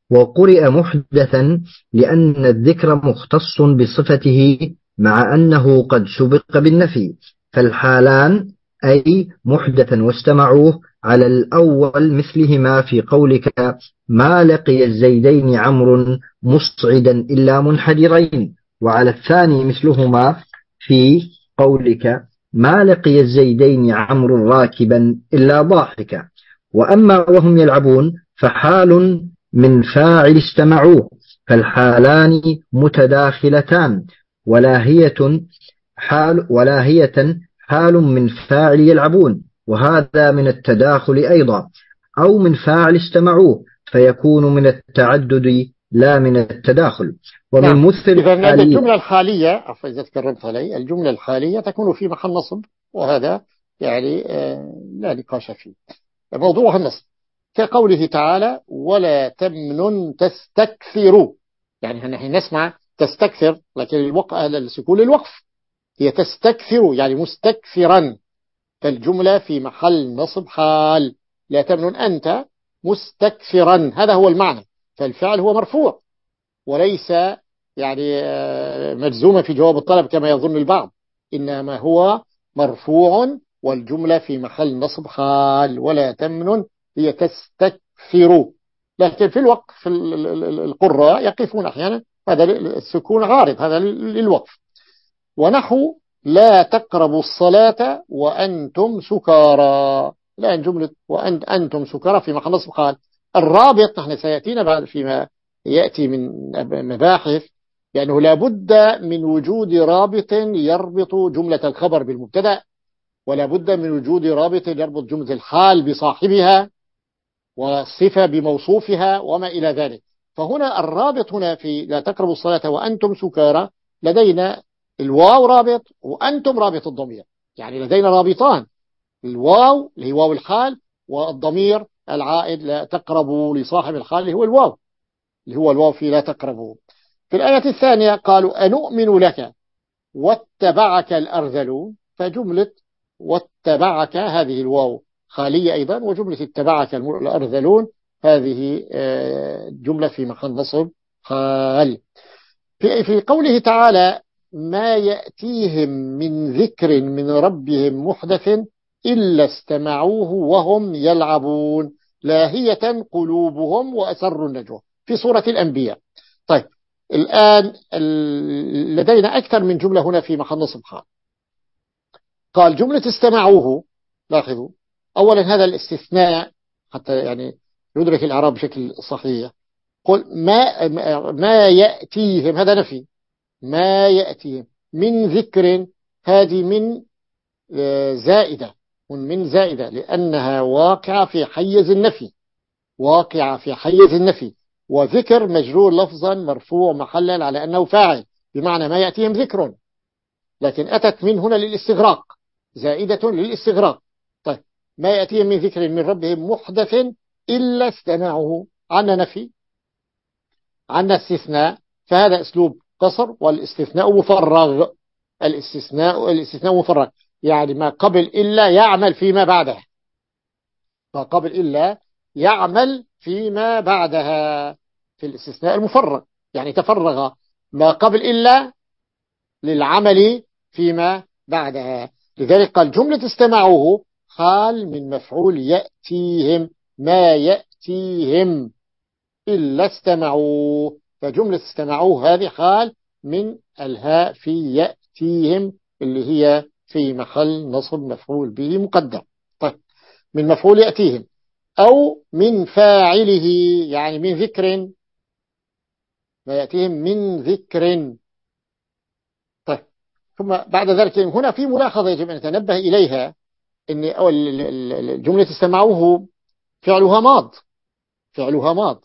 [SPEAKER 2] وقرئ محدثا لأن الذكر مختص بصفته مع أنه قد سبق بالنفي، فالحالان أي محدثا واستمعوه على الأول مثلهما في قولك ما لقي الزيدين عمرو مصعدا إلا منحدرين، وعلى الثاني مثلهما في قولك ما لقي الزيدين عمرو راكبا إلا ضاحكا. وأما وهم يلعبون فحال من فاعل استمعوه، فالحالان متداخلتان، ولاهية حال ولاهية حال من فاعل يلعبون، وهذا من التداخل أيضا، أو من فاعل استمعوه فيكون من التعدد لا من التداخل. ومن
[SPEAKER 1] نعم.
[SPEAKER 2] مثل
[SPEAKER 1] إذا
[SPEAKER 2] الحالية
[SPEAKER 1] الجملة الحالية عفوا إذا تكرمت علي، الجملة الحالية تكون في محل نصب، وهذا يعني آه لا نقاش فيه، موضوع النصب، كقوله تعالى ولا تمنن تستكثروا. يعني نحن نسمع تستكثر، لكن الوقف السكون للوقف، هي تستكثر يعني مستكثرا، فالجملة في محل نصب حال. لا تمنن أنت مستكثرا، هذا هو المعنى، فالفعل هو مرفوع وليس يعني مجزوما في جواب الطلب كما يظن البعض، إنما هو مرفوع والجملة في محل نصب حال. ولا تمنن هي تستكثر، لكن في الوقف في القراء يقفون أحيانا، هذا السكون عارض، هذا للوقف. ونحو لا تقربوا الصلاة وأنتم سكارى، الآن جملة وأنتم سكارى في محل نصب حال. الرابط نحن سيأتينا بعد فيما يأتي من مباحث، لأنه لا بد من وجود رابط يربط جملة الخبر بالمبتدأ، ولا بد من وجود رابط يربط جملة الحال بصاحبها والصفة بموصوفها وما إلى ذلك. فهنا الرابط هنا في لا تقربوا الصلاة وأنتم سكارى، لدينا الواو رابط وأنتم رابط الضمير، يعني لدينا رابطان، الواو اللي هي واو الحال، والضمير العائد لا تقربوا لصاحب الحال اللي هو الواو، اللي هو الواو في لا تقربوا. في الآية الثانية قالوا أنؤمن لك واتبعك الأرذلون، فجملة واتبعك هذه الواو خالية أيضا، وجملة اتبعك الأرذلون هذه جملة في محل نصب حال. في في قوله تعالى ما يأتيهم من ذكر من ربهم محدث إلا استمعوه وهم يلعبون لاهية قلوبهم وأسروا النجوى في سورة الأنبياء. طيب الآن لدينا أكثر من جملة هنا في محل نصب حال. قال جملة استمعوه، لاحظوا أولا هذا الاستثناء حتى يعني يدرك الإعراب بشكل صحيح. قل ما ما يأتيهم، هذا نفي، ما يأتيهم من ذكر، هذه من زائدة، من زائدة لأنها واقعة في حيز النفي، واقعة في حيز النفي، وذكر مجرور لفظا مرفوع محلا على أنه فاعل، بمعنى ما يأتيهم ذكر، لكن أتت من هنا للاستغراق، زائدة للاستغراق. طيب ما يأتيهم من ذكر من ربهم محدث إلا استمعه، عنا نفي عنا استثناء، فهذا أسلوب قصر، والاستثناء مفرغ، الاستثناء الاستثناء مفرغ يعني ما قبل إلا يعمل فيما بعدها، ما قبل إلا يعمل فيما بعدها في الاستثناء المفرغ، يعني تفرغ ما قبل إلا للعمل فيما بعدها. لذلك قال جملة استمعوه حال من مفعول يأتيهم، ما يأتيهم إلا استمعوه، فجملة استمعوه هذه حال من الهاء في يأتيهم اللي هي في محل نصب مفعول به مقدم. طيب من مفعول يأتيهم أو من فاعله، يعني من ذكر، ما يأتيهم من ذكر. طيب ثم بعد ذلك هنا في ملاحظة يجب أن نتنبه إليها، إن الجملة استمعوه فعلها ماض، فعلها ماض.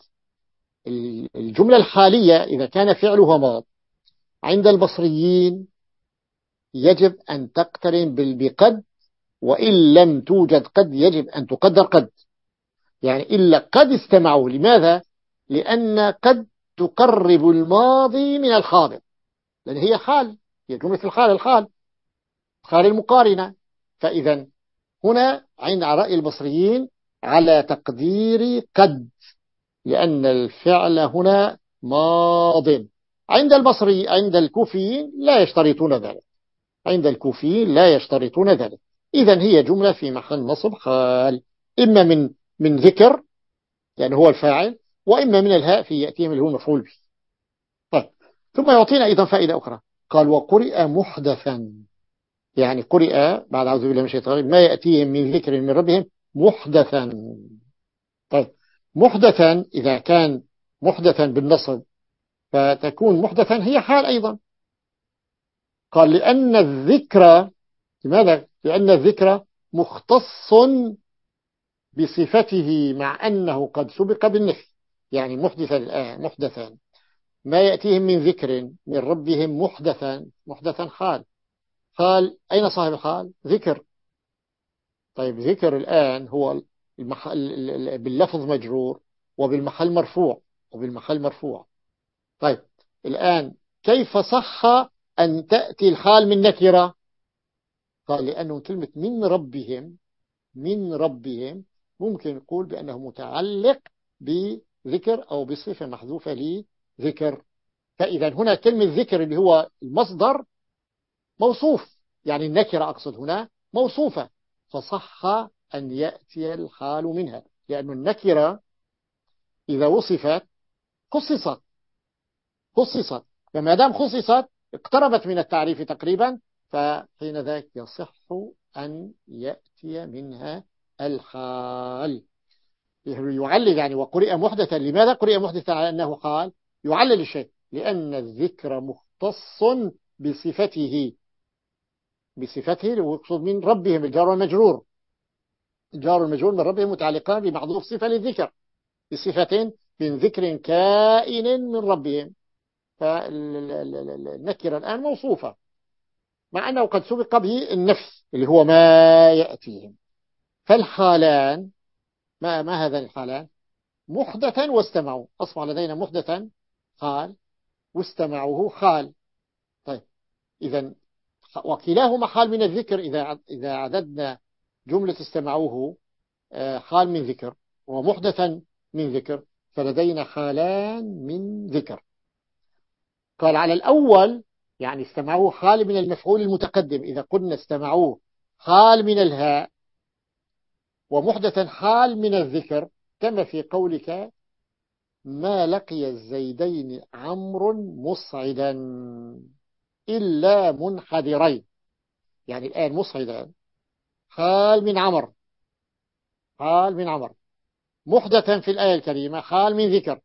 [SPEAKER 1] الجملة الحالية إذا كان فعلها ماض عند البصريين يجب أن تقترن بقد، وإن لم توجد قد يجب أن تقدر قد، يعني إلا قد استمعوا. لماذا؟ لأن قد تقرب الماضي من الحاضر، لأن هي حال، هي جملة الحال، الحال حال المقارنة. فإذا هنا عند رأي البصريين على تقدير قد، لأن الفعل هنا ماض. عند البصري عند الكوفيين لا يشترطون ذلك، عند الكوفيين لا يشترطون ذلك. إذن هي جملة في محل نصب حال، إما من من ذكر يعني هو الفاعل، وإما من الهاء في يأتيهم اللي هو المفعول به. طيب. ثم يعطينا أيضا فائدة أخرى، قال وقرئ محدثا، يعني قرئ بعد أعوذ بالله من الشيطان الرجيم ما يأتيهم من ذكر من ربهم محدثا. طيب، محدثا إذا كان محدثا بالنصب فتكون محدثا هي حال أيضا. قال لأن الذكر، لماذا؟ لأن الذكر مختص بصفته مع أنه قد سبق بالنفي، يعني محدثا الآن محدثا ما يأتيهم من ذكر من ربهم محدثا، محدثا حال. قال أين صاحب الحال؟ ذكر. طيب ذكر الآن هو المحل باللفظ مجرور وبالمحل مرفوع وبالمحل مرفوع. طيب الآن كيف صح أن تأتي الحال من نكرة؟ قال لأنه كلمة من ربهم، من ربهم ممكن نقول بأنه متعلق بذكر أو بصفة محذوفة لذكر. فإذا هنا كلمة ذكر اللي هو المصدر موصوف، يعني النكرة أقصد هنا موصوفة، فصح أن يأتي الحال منها، لأن النكرة إذا وصفت خصصت خصصت فما دام خصصت اقتربت من التعريف تقريبا، فحين ذاك يصح أن يأتي منها الحال. يعلل يعني وقرئ محدثا، لماذا قرئ محدثا على أنه حال؟ يعلل الشيء لأن الذكر مختص بصفته، بصفته ويقصد من ربهم الجار والمجرور، الجار والمجرور من ربهم متعلقان بمحذوف صفة للذكر بصفتين من ذكر كائن من ربهم، فالنكرة الآن موصوفة مع أنه قد سبق به النفي اللي هو ما يأتيهم. فالحالان ما, ما هذا الحالان؟ محدثا واستمعوا، أصبح لدينا محدثا حال واستمعوه حال. طيب إذا وكلاهما حال من الذكر، إذا إذا عددنا جملة استمعوه حال من ذكر ومحدثا من ذكر، فلدينا حالان من ذكر. قال على الأول يعني استمعوه حال من المفعول المتقدم، إذا قلنا استمعوه حال من الهاء ومحدثا حال من الذكر، كما في قولك ما لقي الزيدين عمرو مصعدا إلا منحدرين، يعني الآن مصعدا حال من عمر، حال من عمر، محدثا في الآية الكريمة حال من ذكر،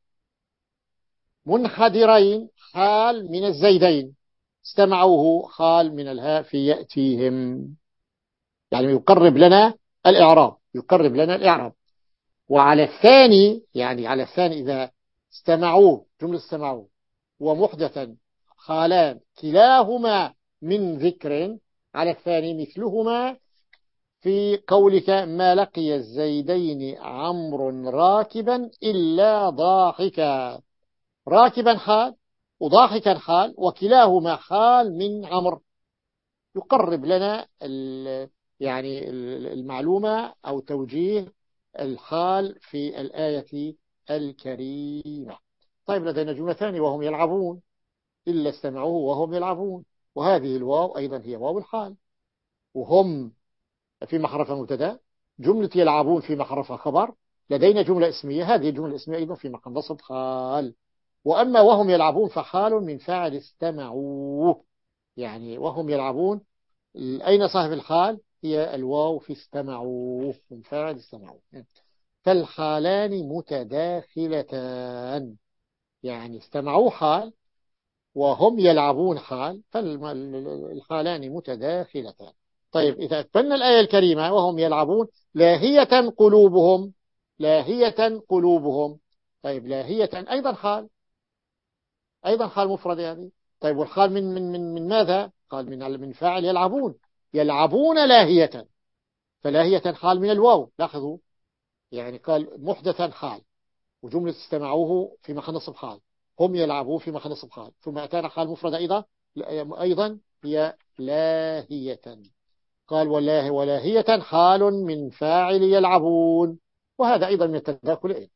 [SPEAKER 1] منحدرين حال من الزيدين، استمعوه حال من الهاء في يأتيهم، يعني يقرب لنا الإعراب، يقرب لنا الإعراب. وعلى الثاني يعني على الثاني إذا استمعوه جملة استمعوه ومحدثا حالان كلاهما من ذكر، على الثاني مثلهما في قولك ما لقي الزيدين عمرو راكبا إلا ضاحكا، راكبا حال وضاحكا حال وكلاهما حال من عمرو، يقرب لنا يعني المعلومة أو توجيه الحال في الآية الكريمة. طيب لدينا جملة ثانية وهم يلعبون إلا استمعوه وهم يلعبون، وهذه الواو أيضا هي واو الحال، وهم في محرف مبتدا، جملة يلعبون في محرف خبر، لدينا جملة اسمية، هذه الجملة الاسمية أيضا في محل نصب حال. وأما وهم يلعبون فحال من فاعل استمعوه، يعني وهم يلعبون أين صاحب الحال؟ هي الواو في استمعوه من فاعل استمعوه. فالحالان متداخلتان، يعني استمعوا حال وهم يلعبون حال، فالحالان متداخلتان. طيب إذا أكملنا الآية الكريمة وهم يلعبون لاهية قلوبهم، لاهية قلوبهم، طيب لاهية أيضا حال، أيضا حال مفرد هذه. طيب والحال من من من من ماذا؟ قال من من فاعل يلعبون، يلعبون لاهية، فلاهية حال من الواو، لاحظوا يعني قال محدثا حال وجملة استمعوه في محل نصب حال، هم يلعبون في محل نصب حال، ثم أتانا حال مفرد أيضا أيضا هي لاهية. قال والله ولاهية حال من فاعل يلعبون، وهذا أيضا من التداخل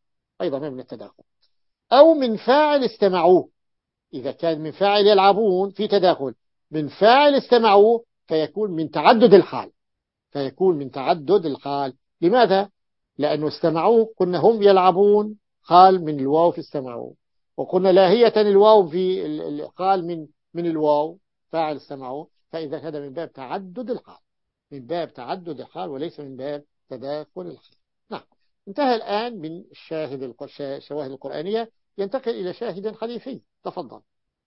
[SPEAKER 1] أيضا من التداخل. أو من فاعل استمعوه، إذا كان من فاعل يلعبون في تداخل، من فاعل استمعوه فيكون من تعدد الحال، فيكون من تعدد الحال. لماذا؟ لأنه استمعوه قلنا هم يلعبون حال من الواو في استمعوه، وقلنا لاهية الواو في الحال من من الواو فاعل استمعوه، فإذا هذا من باب تعدد الحال، من باب تعدد الحال وليس من باب تداخل الحال. نعم. انتهى الآن من الشاهد الشواهد القرآنية، ينتقل إلى شاهد حديثي. تفضل.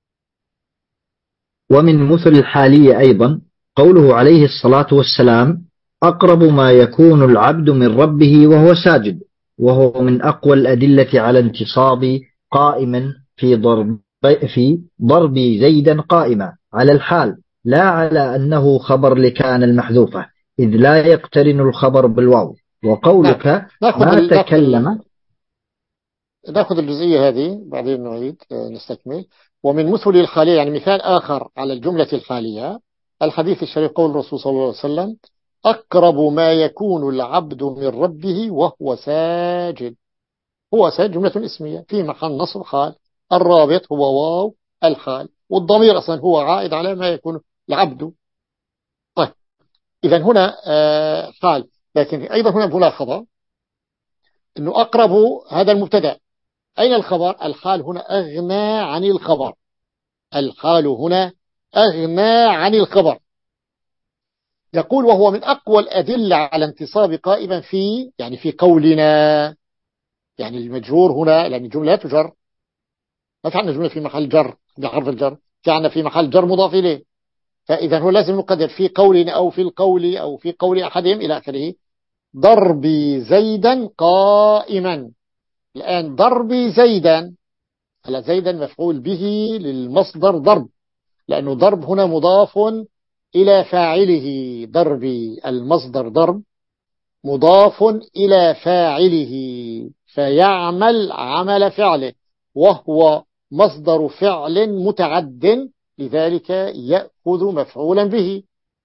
[SPEAKER 2] ومن مثل الحالية أيضا قوله عليه الصلاة والسلام: أقرب ما يكون العبد من ربه وهو ساجد، وهو من أقوى الأدلة على انتصاب قائما في ضرب في ضرب زيدا قائما على الحال، لا على أنه خبر لكان المحذوفة، إذ لا يقترن الخبر بالواو. وقولك ما تكلم،
[SPEAKER 1] ناخذ الجزئية هذه بعدين نعيد نستكمل. ومن مثل الحالية يعني مثال آخر على الجملة الحالية، الحديث الشريف قول الرسول صلى الله عليه وسلم: أقرب ما يكون العبد من ربه وهو ساجد. هو ساجد جملة اسمية في محل نصب حال، الرابط هو واو الحال، والضمير أصلا هو عائد على ما يكون العبد. طيب إذا هنا حال، لكن أيضا هنا ملاحظة أنه أقرب هذا المبتدأ، أين الخبر؟ الحال هنا أغنى عن الخبر، الحال هنا أغنى عن الخبر. يقول: وهو من أقوى الأدلة على انتصاب قائما في، يعني في قولنا، يعني المجرور هنا لأن الجملة تجر، ما في عندنا جملة في محل جر بحرف الجر، في عندنا في محل جر مضاف إليه، فإذا هو لازم نقدر في قولنا أو في القول أو في قول أحدهم إلى آخره. ضربي زيدا قائما. الآن ضربي زيدا، هلا زيدا مفعول به للمصدر ضرب، لأنه ضرب هنا مضاف إلى فاعله. ضربي المصدر ضرب مضاف إلى فاعله فيعمل عمل فعله، وهو مصدر فعل متعد، لذلك يأخذ مفعولا به.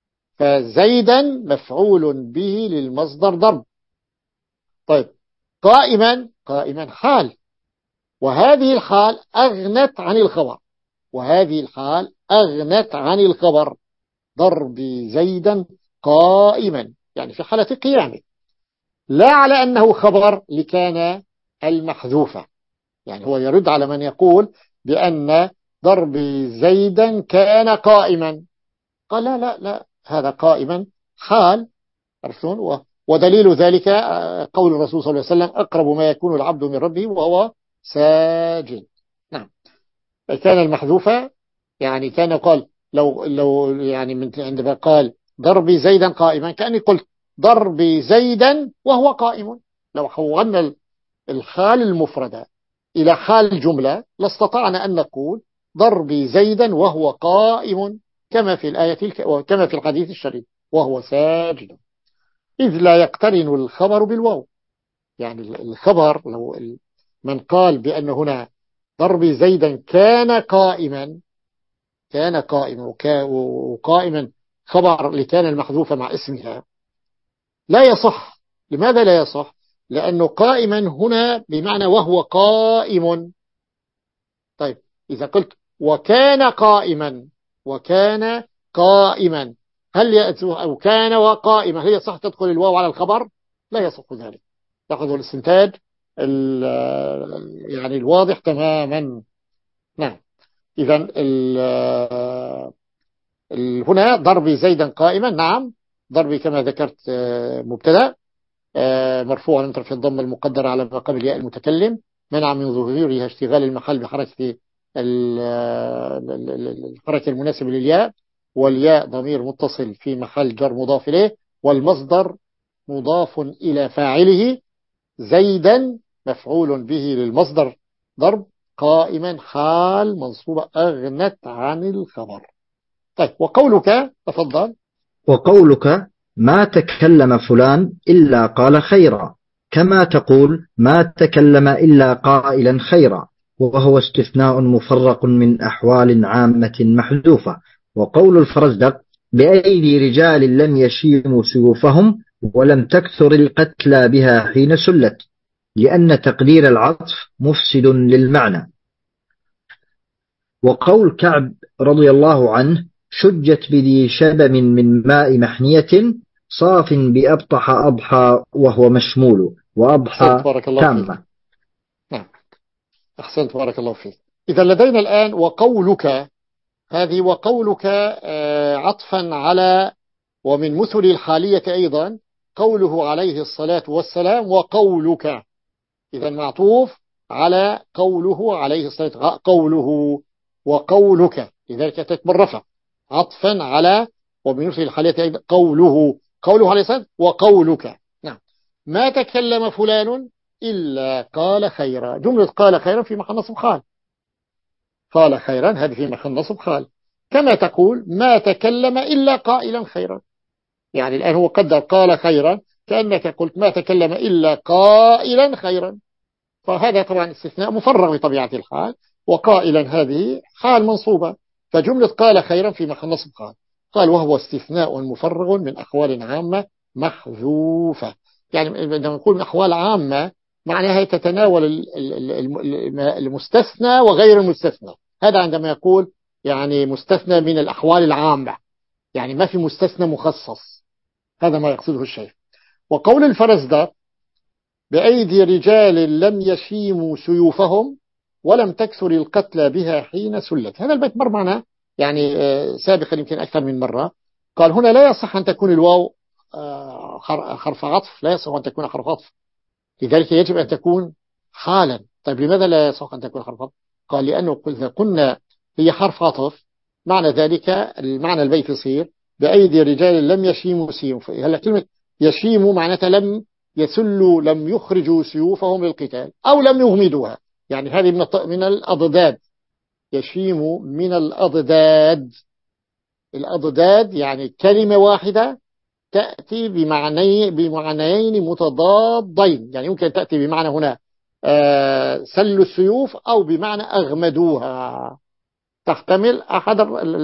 [SPEAKER 1] فزيدا مفعول به للمصدر ضرب. طيب قائما، قائما حال، وهذه الحال أغنت عن الخبر، وهذه الحال أغنت عن الخبر. ضربي زيدا قائما يعني في حالة قيامه، لا على أنه خبر لكان المحذوفة. يعني هو يرد على من يقول بأن ضربي زيدا كان قائما، قال لا لا لا، هذا قائما حال، عرفتون؟ ودليل ذلك قول الرسول صلى الله عليه وسلم: أقرب ما يكون العبد من ربه وهو ساجد. نعم. كان المحذوفة يعني كان قال لو لو يعني من عندما قال ضربي زيدا قائما كأني قلت ضربي زيدا وهو قائم. لو حولنا الحال المفردة إلى حال الجملة لاستطعنا أن نقول ضربي زيدا وهو قائم، كما في الآية وكما في الحديث الشريف: وهو ساجد، إذ لا يقترن الخبر بالواو. يعني الخبر لو من قال بأن هنا ضربي زيدا كان قائما، كان قائما وقائما خبر لكان المحذوفة مع اسمها، لا يصح. لماذا لا يصح؟ لأنه قائما هنا بمعنى وهو قائم. طيب إذا قلت وكان قائما، وكان قائما، هل أو كان وقائما، هل يصح تدخل الواو على الخبر؟ لا يصح ذلك، تأخذ الاستنتاج يعني الواضح تماما. نعم. إذا هنا ضربي زيدا قائما، نعم ضربي كما ذكرت مبتدا مرفوع عن طرف الضم المقدر على ما قبل ياء المتكلم، منع من ظهورها اشتغال المحل بحركة الحركة المناسبة للياء، والياء ضمير متصل في محل جر مضاف إليه، والمصدر مضاف إلى فاعله، زيدا مفعول به للمصدر ضرب، قائما حال منصوبة أغنت عن الخبر. طيب وقولك، تفضل.
[SPEAKER 2] وقولك ما تكلم فلان إلا قال خيرا، كما تقول ما تكلم إلا قائلا خيرا، وهو استثناء مفرق من أحوال عامة محذوفة. وقول الفرزدق: بأيدي رجال لم يشيموا سيوفهم ولم تكثر القتلى بها حين سلت، لأن تقدير العطف مفسد للمعنى. وقول كعب رضي الله عنه: شجت بذي شبم من ماء محنية صاف بأبطح أضحى وهو مشمول،
[SPEAKER 1] أحسنت
[SPEAKER 2] وأضحى
[SPEAKER 1] بارك الله فيك.
[SPEAKER 2] تامة.
[SPEAKER 1] نعم أحسنت بارك الله فيك. إذا لدينا الآن وقولك، هذه وقولك آه، عطفا على، ومن مثل الحالية أيضا قوله عليه الصلاة والسلام وقولك، إذا معطوف على قوله عليه الصلاة والسلام، قوله وقولك، لذلك أتت بالرفع عطفا على، ومن مثل الحالية أيضا قوله قوله عليه الصلاة وقولك. نعم. ما تكلم فلان إلا قال خيرا، جملة قال خيرا في محل نصب خال، قال خيرا هذه في محل نصب خال. كما تقول ما تكلم إلا قائلا خيرا، يعني الآن هو قدر قال خيرا كأنك قلت ما تكلم إلا قائلا خيرا، فهذا طبعا استثناء مفرغ بطبيعة الحال، وقائلا هذه حال منصوبة، فجملة قال خيرا في محل نصب قال. قال وهو استثناء مفرغ من أحوال عامة محذوفة، يعني عندما نقول من أحوال عامة معناها تتناول المستثنى وغير المستثنى، هذا عندما يقول يعني مستثنى من الأحوال العامة، يعني ما في مستثنى مخصص، هذا ما يقصده الشيخ. وقول الفرزدق بأيدي رجال لم يشيموا سيوفهم ولم تكسر القتلى بها حين سلت، هذا البيت مر معنا يعني سابقا يمكن أكثر من مرة. قال هنا لا يصح أن تكون الواو حرف عطف، لا يصح أن تكون حرف عطف، لذلك يجب أن تكون حالا. طيب لماذا لا يصح أن تكون حرف عطف؟ قال لأنه إذا قلنا هي حرف عطف معنى ذلك المعنى البيت يصير بأيدي رجال لم يشيموا سيوف. هلا كلمة يشيموا معناتها لم يسلوا، لم يخرجوا سيوفهم للقتال أو لم يغمدوها، يعني هذه من من الأضداد، يشيموا من الأضداد. الأضداد يعني كلمة واحدة تأتي بمعني بمعنيين متضادين، يعني يمكن تأتي بمعنى هنا آه سلوا السيوف أو بمعنى أغمدوها، تحتمل أحد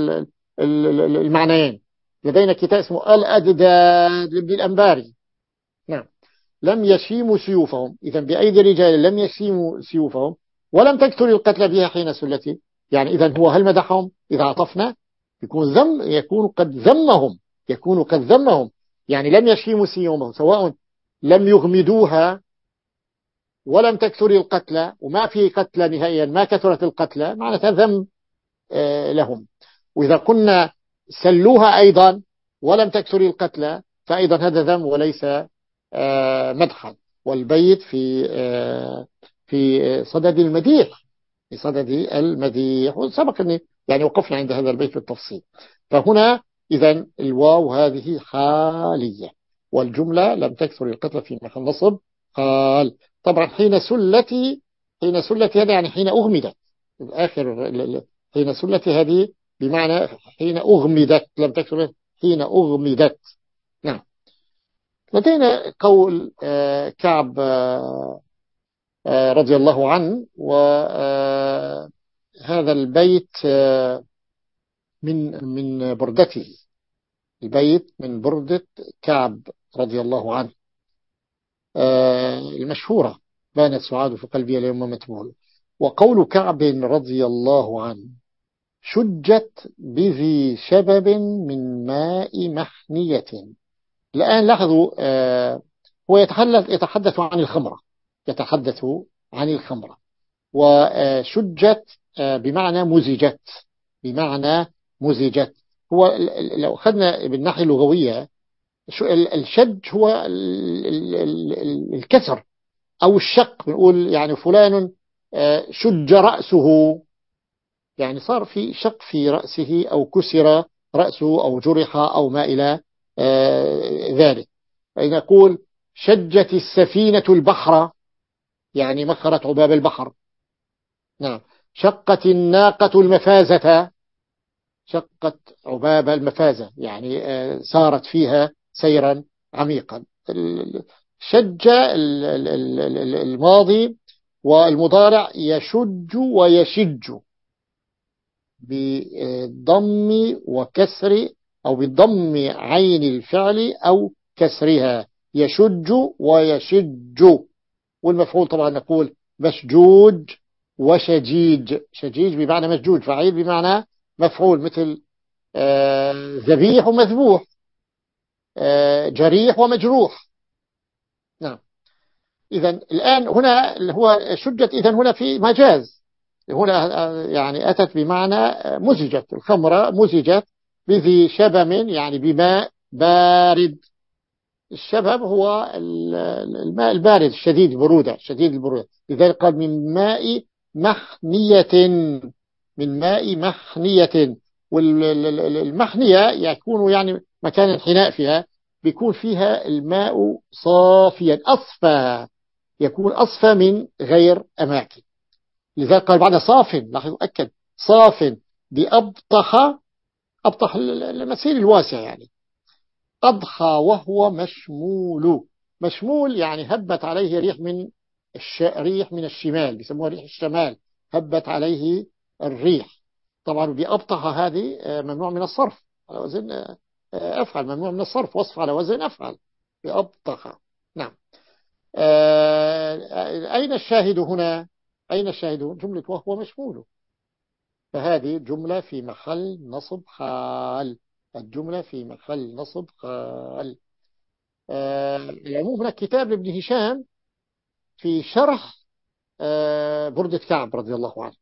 [SPEAKER 1] المعنيين. لدينا كتاب اسمه الأدداد لابن الأنباري. نعم. لم يشيموا سيوفهم، إذا بأيدي رجال لم يشيموا سيوفهم ولم تكثر القتل بها حين سلتي، يعني إذا هو هل مدحهم؟ إذا عطفنا يكون ذم، يكون قد ذمهم، يكون قد ذمهم، يعني لم يشيموا سيوفهم سواء لم يغمدوها ولم تكثر القتلى، وما في قتلى نهائيا، ما كثرت القتلى معناتها ذم لهم. وإذا كنا سلوها أيضا ولم تكثر القتلى فأيضا هذا ذم وليس مدحا. والبيت في في صدد المديح، في صدد المديح، وسبق أني يعني وقفنا عند هذا البيت بالتفصيل. فهنا إذا الواو هذه حالية، والجملة لم تكثر القتلى في محل نصب قال. طبعا حين سلتي، حين سلتي هذا يعني حين أغمدت، الآخر حين سلتي هذه بمعنى حين أغمدت، لم تكثر حين أغمدت. نعم. لدينا قول كعب رضي الله عنه، وهذا البيت من من بردته، البيت من بردة كعب رضي الله عنه المشهورة بانت سعاد في قلبي اليوم متمول. وقول كعب رضي الله عنه شجت بذي شبب من ماء محنية. الآن لاحظوا آه هو يتحدث يتحدث عن الخمرة، يتحدث عن الخمرة، وشجت آه بمعنى مزجت، بمعنى مزجت. هو لو أخذنا بالناحية اللغوية الشج هو الكسر أو الشق، بنقول يعني فلان آه شج رأسه، يعني صار في شق في رأسه أو كسر رأسه أو جرح أو ما إلى آه ذلك. أي نقول شجت السفينة البحر، يعني مخرت عباب البحر. نعم. شقت الناقة المفازة، شقت عباب المفازة، يعني آه سارت فيها سيرا عميقا. شج الماضي، والمضارع يشج ويشج بالضم وكسر، أو بالضم عين الفعل أو كسرها، يشج ويشج. والمفعول طبعا نقول مشجوج وشجيج. شجيج بمعنى مشجوج، فعيل بمعنى مفعول، مثل آه ذبيح ومذبوح، آه جريح ومجروح. نعم. إذا الآن هنا هو شجت، إذا هنا في مجاز، هنا يعني أتت بمعنى مزجت، الخمرة مزجت بذي شبم، يعني بماء بارد. الشبب هو الماء البارد الشديد البرودة، شديد البرودة. لذلك قال من ماء محنية، من ماء محنية. والمحنية يكون يعني مكان الحناء فيها، بيكون فيها الماء صافيا أصفى، يكون أصفى من غير أماكن. لذلك قال بعد صاف، لاحظوا أكد صاف بأبطح، أبطح المسير الواسع يعني، أضحى وهو مشمول. مشمول يعني هبت عليه ريح من الش... ريح من الشمال، بيسموها ريح الشمال، هبت عليه الريح. طبعا بأبطح هذه ممنوع من الصرف، على وزن أفعل، ممنوع من الصرف، وصف على وزن أفعل، بأبطح. نعم. أين الشاهد هنا؟ أين الشاهد؟ جملة وهو مشمول، فهذه جملة في محل نصب حال، الجملة في محل نصب حال. العموم هناك كتاب لابن هشام في شرح آه بردة كعب رضي الله عنه،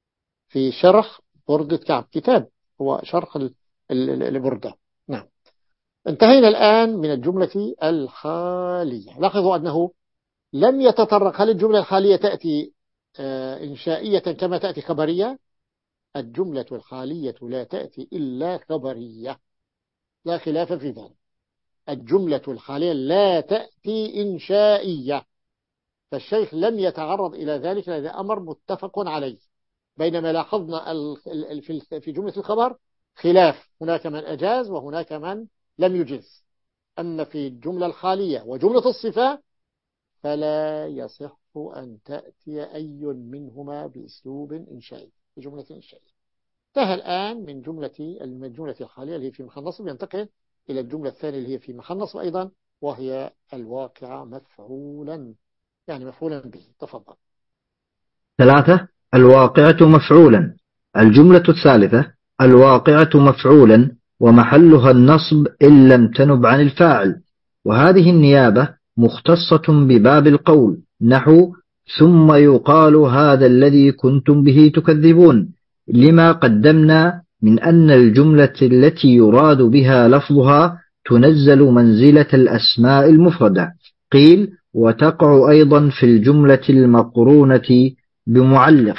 [SPEAKER 1] في شرح بردة كعب، كتاب هو شرح البردة. نعم. انتهينا الآن من الجملة الحالية. لاحظوا أنه لم يتطرق هل الجملة الحالية تأتي آه إنشائية كما تأتي خبرية. الجملة الحالية لا تأتي إلا خبرية، لا خلاف في ذلك. الجملة الحالية لا تأتي إنشائية، فالشيخ لم يتعرض إلى ذلك لأن أمر متفق عليه. بينما لاحظنا في جملة الخبر خلاف، هناك من أجاز وهناك من لم يجز. أما في الجملة الحالية وجملة الصفة فلا يصح أن تأتي أي منهما بأسلوب إنشائي، بجملة إنشائية. انتهى الآن من جملة الجملة الحالية اللي هي في محل نصب، ينتقل إلى الجملة الثانية اللي هي في محل نصب أيضا، وهي الواقعة مفعولا، يعني مفعولا به. تفضل.
[SPEAKER 2] ثلاثة. الواقعة مفعولا. الجملة الثالثة الواقعة مفعولا ومحلها النصب إن لم تنب عن الفاعل، وهذه النيابة مختصة بباب القول، نحو ثم يقال هذا الذي كنتم به تكذبون، لما قدمنا من أن الجملة التي يراد بها لفظها تنزل منزلة الأسماء المفردة. قيل وتقع أيضا في الجملة المقرونة بمعلق،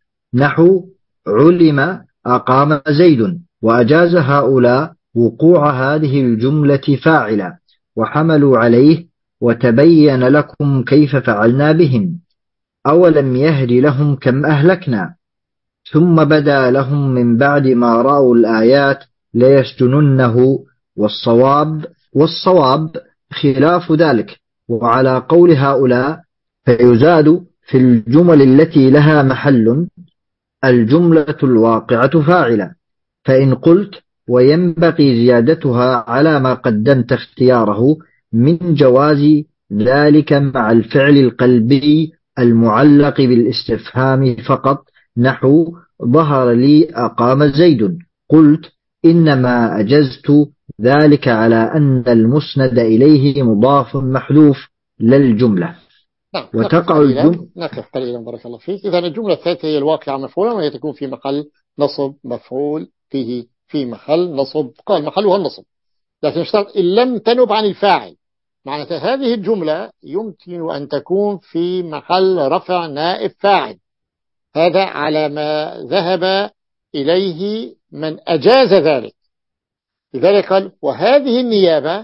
[SPEAKER 2] نحو علم أقام زيد، وأجاز هؤلاء وقوع هذه الجملة فاعلا، وحملوا عليه وتبين لكم كيف فعلنا بهم، أولم يهد لهم كم أهلكنا، ثم بدا لهم من بعد ما رأوا الآيات ليسجننه، والصواب والصواب خلاف ذلك. وعلى قول هؤلاء فيزاد في الجمل التي لها محل الجملة الواقعة فاعلة. فإن قلت وينبغي زيادتها على ما قدمت اختياره من جواز ذلك مع الفعل القلبي المعلق بالاستفهام فقط، نحو ظهر لي أقام زيد، قلت إنما أجزت ذلك على أن المسند إليه مضاف محذوف للجملة.
[SPEAKER 1] نعم.
[SPEAKER 2] وتقع الجملة.
[SPEAKER 1] نقف قليلا بارك الله فيك. إذا الجملة الثالثة هي الواقعة مفعولا، وهي تكون في محل نصب مفعول فيه، في محل نصب، قال محلها النصب، لكن اشترط إن لم تنب عن الفاعل. معنى هذه الجملة يمكن أن تكون في محل رفع نائب فاعل، هذا على ما ذهب إليه من أجاز ذلك. لذلك قال وهذه النيابة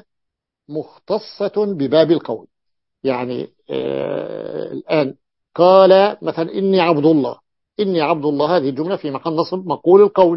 [SPEAKER 1] مختصة بباب القول. يعني آه الآن قال مثلا إني عبد الله، إني عبد الله، هذه الجملة في محل نصب مقول القول.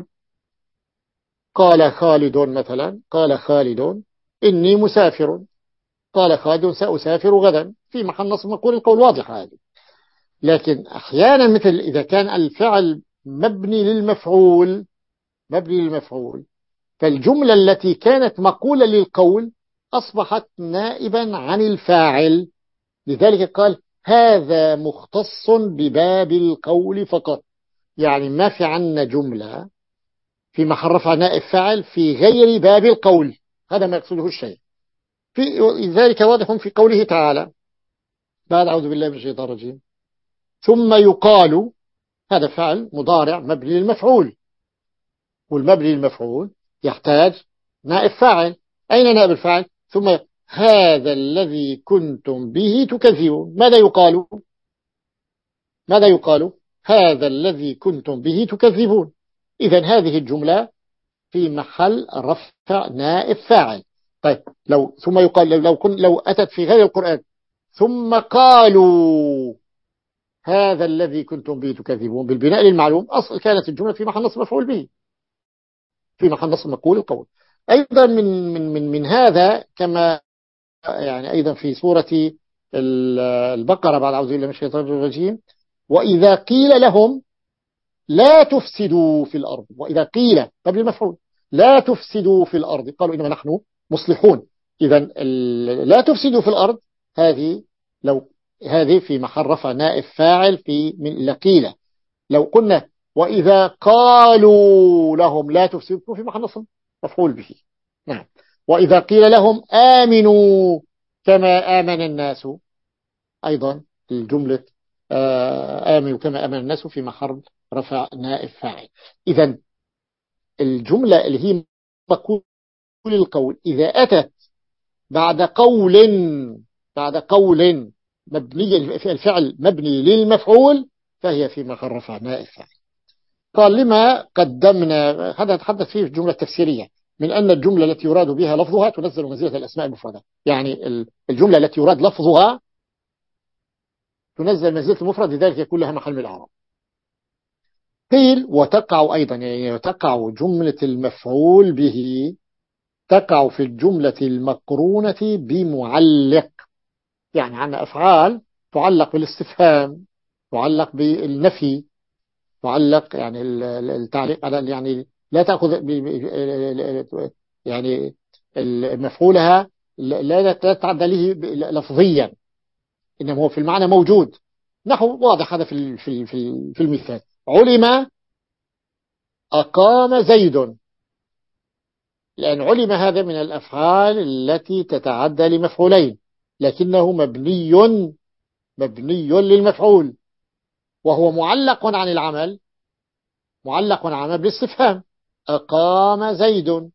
[SPEAKER 1] قال خالد مثلا، قال خالد إني مسافر، قال خالد سأسافر غدا، في محل نصب مقول القول، واضح هذه. لكن أحيانا مثل إذا كان الفعل مبني للمفعول، مبني للمفعول، فالجملة التي كانت مقولة للقول أصبحت نائبا عن الفاعل. لذلك قال هذا مختص بباب القول فقط، يعني ما في عنا جملة في محل رفع نائب فاعل في غير باب القول، هذا ما يقصده الشيء. في ذلك واضح في قوله تعالى بعد أعوذ بالله من الشيطان الرجيم ثم يقال، هذا فعل مضارع مبني للمفعول، والمبني للمفعول يحتاج نائب فاعل. أين نائب الفاعل؟ ثم هذا الذي كنتم به تكذبون، ماذا يقال؟ ماذا يقال؟ هذا الذي كنتم به تكذبون. إذن هذه الجملة في محل رفع نائب فاعل. طيب لو ثم يقال لو لو, كن لو أتت في غير القرآن ثم قالوا هذا الذي كنتم به تكذبون بالبناء للمعلوم، أصل كانت الجملة في محل نصب مفعول به، في محل نصب مقول القول. أيضا من من من من هذا كما يعني أيضا في سورة البقرة بعد أعوذ بالله من الشيطان الرجيم وإذا قيل لهم لا تفسدوا في الأرض، وإذا قيل قبل المفعول لا تفسدوا في الأرض قالوا إنما نحن مصلحون. إذا لا تفسدوا في الأرض هذه لو هذه في محل رفع نائب فاعل في من لقيلة. لو قلنا وإذا قالوا لهم لا تفسدوا في محل نصب مفعول به. نعم. وإذا قيل لهم آمنوا كما آمن الناس، أيضا الجملة آمنوا كما آمن الناس في محل رفع نائب فاعل. إذا الجملة اللي هي مقول القول إذا أتت بعد قول بعد قول مبني الفعل مبني للمفعول فهي في محل رفع نائب فاعل. قال لما قدمنا، هذا نتحدث فيه في الجملة التفسيرية، من أن الجملة التي يراد بها لفظها تنزل منزلة الأسماء المفردة، يعني الجملة التي يراد لفظها تنزل منزلة المفرد، لذلك يكون لها محل من الإعراب. قيل وتقع أيضا، يعني تقع جملة المفعول به تقع في الجملة المقرونة بمعلق، يعني عندنا أفعال تعلق بالاستفهام، تعلق بالنفي، تعلق يعني التعليق على يعني لا تأخذ يعني مفعولها لا تتعدى له لفظيا، إنما هو في المعنى موجود. نحو واضح هذا في في في المثال علم أقام زيد، لأن علم هذا من الأفعال التي تتعدى لمفعولين، لكنه مبني مبني للمفعول وهو معلق عن العمل، معلق عن العمل بالاستفهام أقام زيد.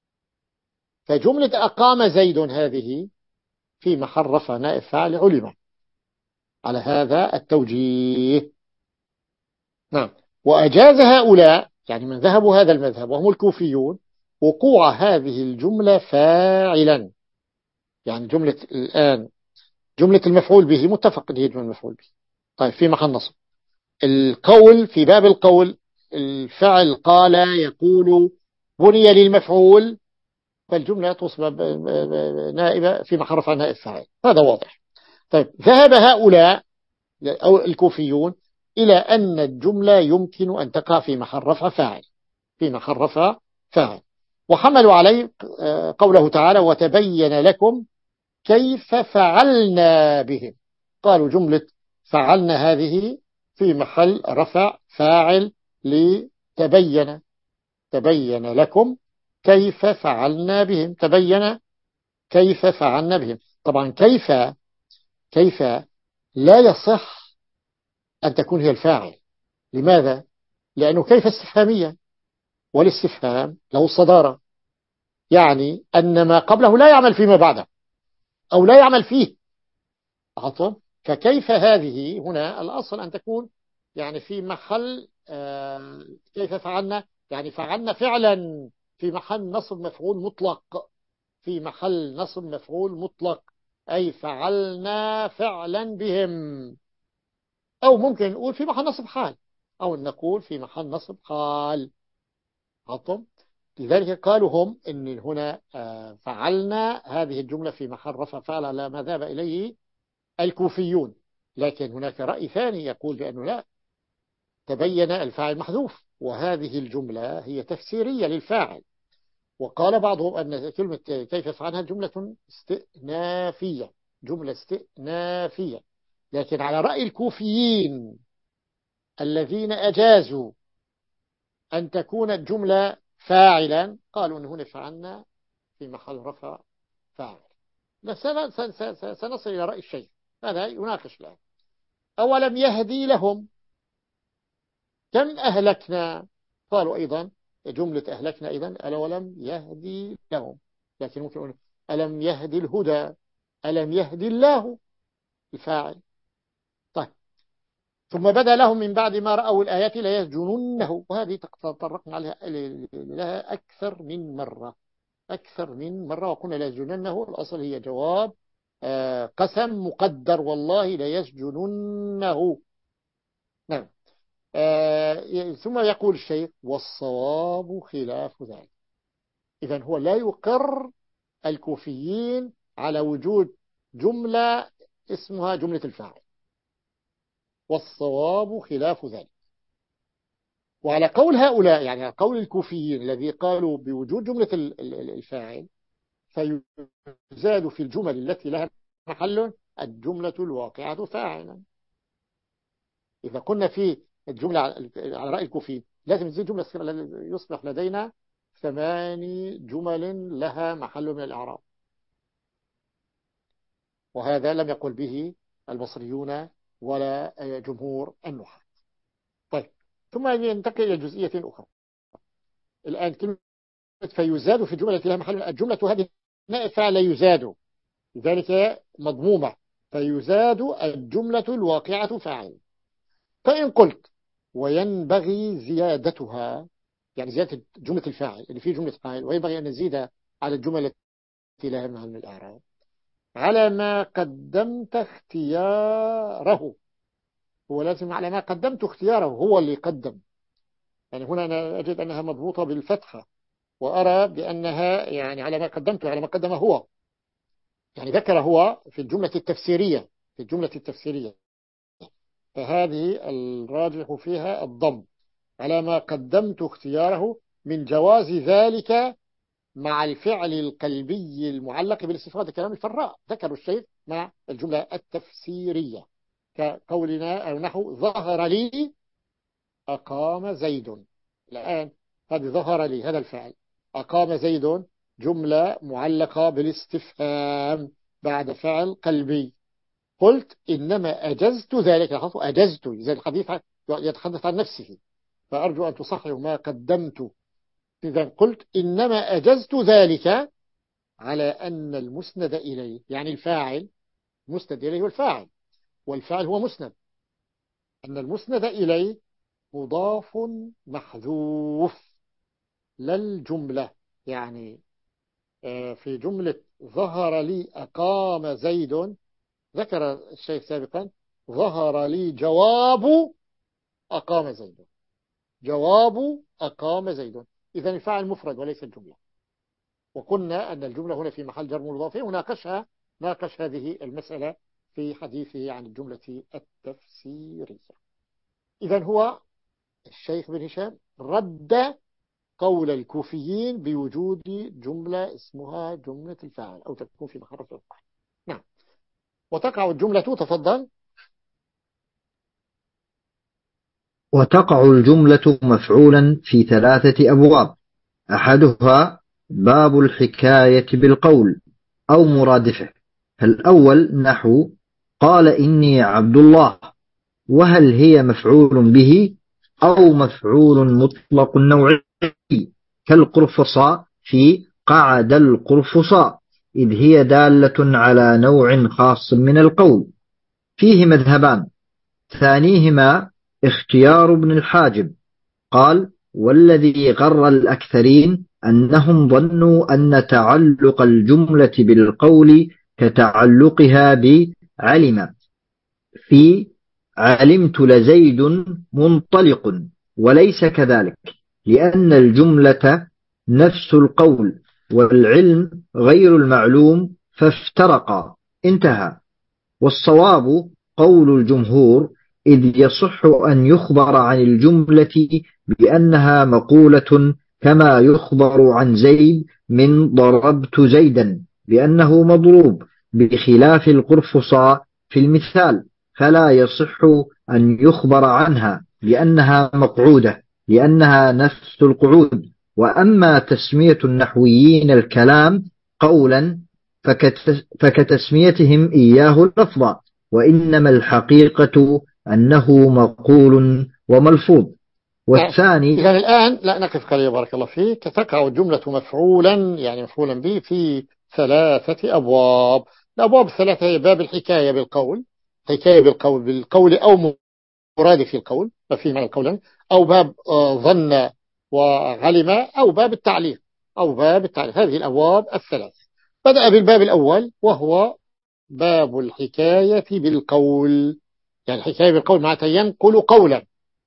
[SPEAKER 1] فجملة أقام زيد هذه في محل رفع نائب فاعل علم على هذا التوجيه. نعم. وأجاز هؤلاء يعني من ذهبوا هذا المذهب وهم الكوفيون وقوع هذه الجملة فاعلا، يعني جملة الآن جملة المفعول به متفق هي جملة المفعول به. طيب في محل نصب القول في باب القول الفعل قال يقول بني للمفعول، فالجملة تصبح نائبة في محل رفع نائب فاعل، هذا واضح. طيب ذهب هؤلاء أو الكوفيون إلى أن الجملة يمكن أن تقع في محل رفع فاعل، في محل رفع فاعل، وحملوا عليه قوله تعالى وتبين لكم كيف فعلنا بهم، قالوا جملة فعلنا هذه في محل رفع فاعل لتبين، تبين لكم كيف فعلنا بهم، تبين كيف فعلنا بهم. طبعا كيف كيف لا يصح أن تكون هي الفاعل. لماذا؟ لأنه كيف استفهامية، والاستفهام له صدارة، يعني أن ما قبله لا يعمل فيما بعده أو لا يعمل فيه عطم. فكيف هذه هنا الأصل أن تكون يعني في محل آه كيف فعلنا، يعني فعلنا فعلا في محل نصب مفعول مطلق، في محل نصب مفعول مطلق أي فعلنا فعلا بهم، أو ممكن نقول في محل نصب حال، أو نقول في محل نصب حال عطم. لذلك قالوا هم إن هنا آه فعلنا هذه الجملة في محل رفع فعل على ما ذهب إليه الكوفيون. لكن هناك رأي ثاني يقول بأنه لا، تبين الفاعل محذوف، وهذه الجملة هي تفسيرية للفاعل. وقال بعضهم أن كلمة كيف فعلها جملة استئنافية، جملة استئنافية، لكن على رأي الكوفيين الذين أجازوا أن تكون الجملة فاعلا، قالوا أن هنا فعلنا في محل رفع فاعل. سنصل إلى رأي الشيخ، هذا يناقش الآن. أولم يهدي لهم، كم أهلكنا؟ قالوا أيضا جملة أهلكنا أيضا أولم يهدي لهم، لكن ممكن أقول ألم يهدي الهدى، ألم يهدي الله الفاعل. طيب، ثم بدا لهم من بعد ما رأوا الآيات لا يسجننه، وهذه تطرقنا لها أكثر من مرة أكثر من مرة وقلنا لا يسجننه الأصل هي جواب قسم مقدر، والله لا يسجننه. نعم. آه ثم يقول الشيخ والصواب خلاف ذلك. إذن هو لا يقر الكوفيين على وجود جملة اسمها جملة الفاعل، والصواب خلاف ذلك. وعلى قول هؤلاء، يعني على قول الكوفيين الذي قالوا بوجود جملة الفاعل، فيزاد في الجمل التي لها محل الجملة الواقعة فاعلا. إذا قلنا في الجملة على رأي الكوفي لازم تزيد جملة يصبح لدينا ثماني جمل لها محل من الإعراب، وهذا لم يقل به البصريون ولا جمهور النحاة. طيب، ثم ينتقل إلى جزئية أخرى. الآن كلمة فيزاد في الجملة التي لها محل، الجملة هذه فعل يزاد، لذلك مضمومة، فيزاد الجملة الواقعة فاعل. فإن قلت وينبغي زيادتها، يعني زيادة جملة الفاعل اللي فيه جملة فاعل، وينبغي أن نزيد على الجملة التي لها محل من الإعراب على ما قدمت اختياره. هو لازم على ما قدمت اختياره، هو اللي قدم. يعني هنا أنا أجد أنها مضبوطة بالفتحة، وأرى بأنها يعني على ما قدمته، على ما قدم هو، يعني ذكر هو في الجملة التفسيرية في الجملة التفسيرية فهذه الراجح فيها الضم على ما قدمت اختياره من جواز ذلك مع الفعل القلبي المعلق بالاستفادة. كلام الفراء ذكروا الشيء مع الجملة التفسيرية، كقولنا أو نحو ظهر لي أقام زيد. الآن هذه ظهر لي هذا الفعل، أقام زيد جملة معلقة بالاستفهام بعد فعل قلبي. قلت إنما أجزت ذلك، لاحظوا أجزت، زي الحديث يتحدث عن نفسه، فأرجو أن تصححوا ما قدمت. إذا قلت إنما أجزت ذلك على أن المسند إليه، يعني الفاعل مسند إليه والفاعل، والفاعل هو مسند، أن المسند إليه مضاف محذوف للجملة. يعني في جملة ظهر لي أقام زيد ذكر الشيخ سابقا ظهر لي جواب أقام زيد، جواب أقام زيد. إذا الفاعل مفرد وليس الجملة. وقلنا أن الجملة هنا في محل جر مضاف، وناقشها ناقش هذه المسألة في حديثه عن الجملة التفسيرية. إذا هو الشيخ بن هشام رد قول الكوفيين بوجود جملة اسمها جملة الفاعل أو تكون في محل رفع. نعم. وتقع الجملة، تفضل.
[SPEAKER 2] وتقع الجملة مفعولا في ثلاثة أبواب، أحدها باب الحكاية بالقول أو مرادفه. الأول نحو قال إني عبد الله، وهل هي مفعول به أو مفعول مطلق النوعي كالقرفصاء في قعد القرفصاء، إذ هي دالة على نوع خاص من القول. فيه مذهبان، ثانيهما اختيار ابن الحاجب، قال والذي غر الأكثرين أنهم ظنوا أن تعلق الجملة بالقول كتعلقها بعلم في علمت لزيد منطلق، وليس كذلك، لأن الجملة نفس القول والعلم غير المعلوم فافترقا، انتهى. والصواب قول الجمهور، إذ يصح أن يخبر عن الجملة بأنها مقولة كما يخبر عن زيد من ضربت زيدا بأنه مضروب، بخلاف القرفصاء في المثال فلا يصح أن يخبر عنها لأنها مقعودة، لأنها نفس القعود. وأما تسمية النحويين الكلام قولا فكت- فكتسميتهم إياه لفظا، وإنما الحقيقة أنه مقول وملفوظ.
[SPEAKER 1] نعم.
[SPEAKER 2] والثاني
[SPEAKER 1] إذا الآن لا نقف قليلا بارك الله فيك. تقع الجملة مفعولا يعني مفعولا به في ثلاثة أبواب. الأبواب الثلاثة هي باب الحكاية بالقول، حكاية بالقول بالقول أو مرادف القول ففيه معنى القول، أو باب آه، ظن وعلم، أو باب التعليق أو باب التعليق. هذه الأبواب الثلاث. بدأ بالباب الأول وهو باب الحكاية بالقول. يعني الحكاية بالقول معناتها ينقل قولا،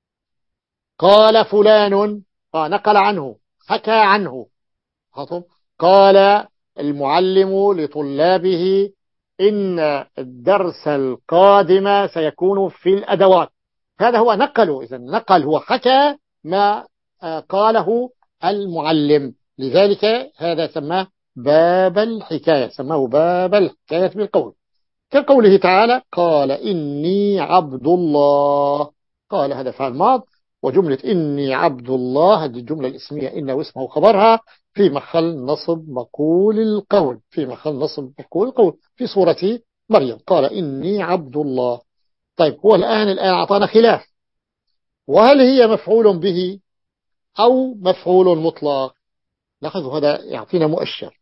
[SPEAKER 1] قال فلان، آه نقل عنه، حكى عنه. خطب. قال المعلم لطلابه إن الدرس القادم سيكون في الأدوات. هذا هو نقله. إذا نقل هو حكى ما آه، قاله المعلم. لذلك هذا سماه باب الحكاية، سماه باب الحكاية بالقول. كقوله تعالى قال إني عبد الله. قال هذا فعل ماض، وجملة إني عبد الله هذه الجملة الاسمية إن واسمه خبرها في محل نصب مقول القول، في محل نصب مقول القول في سورة مريم. قال إني عبد الله. طيب هو الآن الآن أعطانا خلاف، وهل هي مفعول به أو مفعول مطلق؟ لاحظوا هذا يعطينا مؤشر.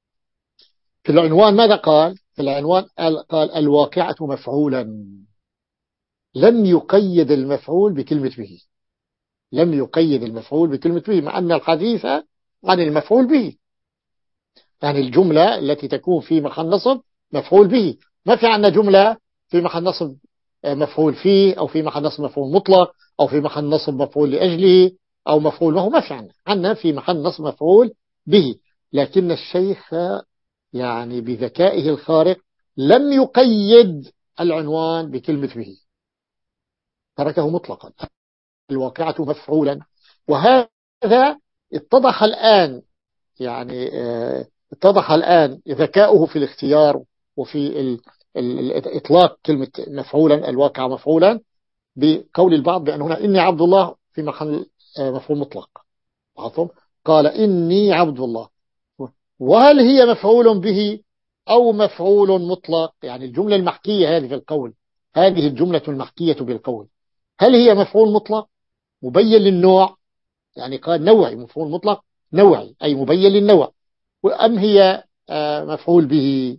[SPEAKER 1] في العنوان ماذا قال؟ في العنوان قال الواقعة مفعولا، لم يقيد المفعول بكلمة به، لم يقيد المفعول بكلمة به، مع أن الحديث عن المفعول به. يعني الجملة التي تكون في محل نصب مفعول به، ما في عندنا جملة في محل نصب مفعول فيه، أو في محل نصب مفعول مطلق، أو في محل نصب مفعول لأجله، أو مفعول له. ما في عندنا عندنا في محل نصب مفعول به. لكن الشيخ يعني بذكائه الخارق لم يقيد العنوان بكلمة به، تركه مطلقا، الواقعة مفعولا. وهذا اتضح الآن، يعني اه اتضح الآن ذكاؤه في الاختيار وفي ال ال ال إطلاق كلمة مفعولا، الواقع مفعولا، بقول البعض بأن هنا إني عبد الله في محل اه مفعول مطلق. عطم. قال إني عبد الله. وهل هي مفعول به أو مفعول مطلق؟ يعني الجملة المحكية هذه في القول، هذه الجملة المحكية بالقول، هل هي مفعول مطلق مبين للنوع؟ يعني قال نوعي، مفعول مطلق نوعي أي مبين للنوع، أم هي مفعول به؟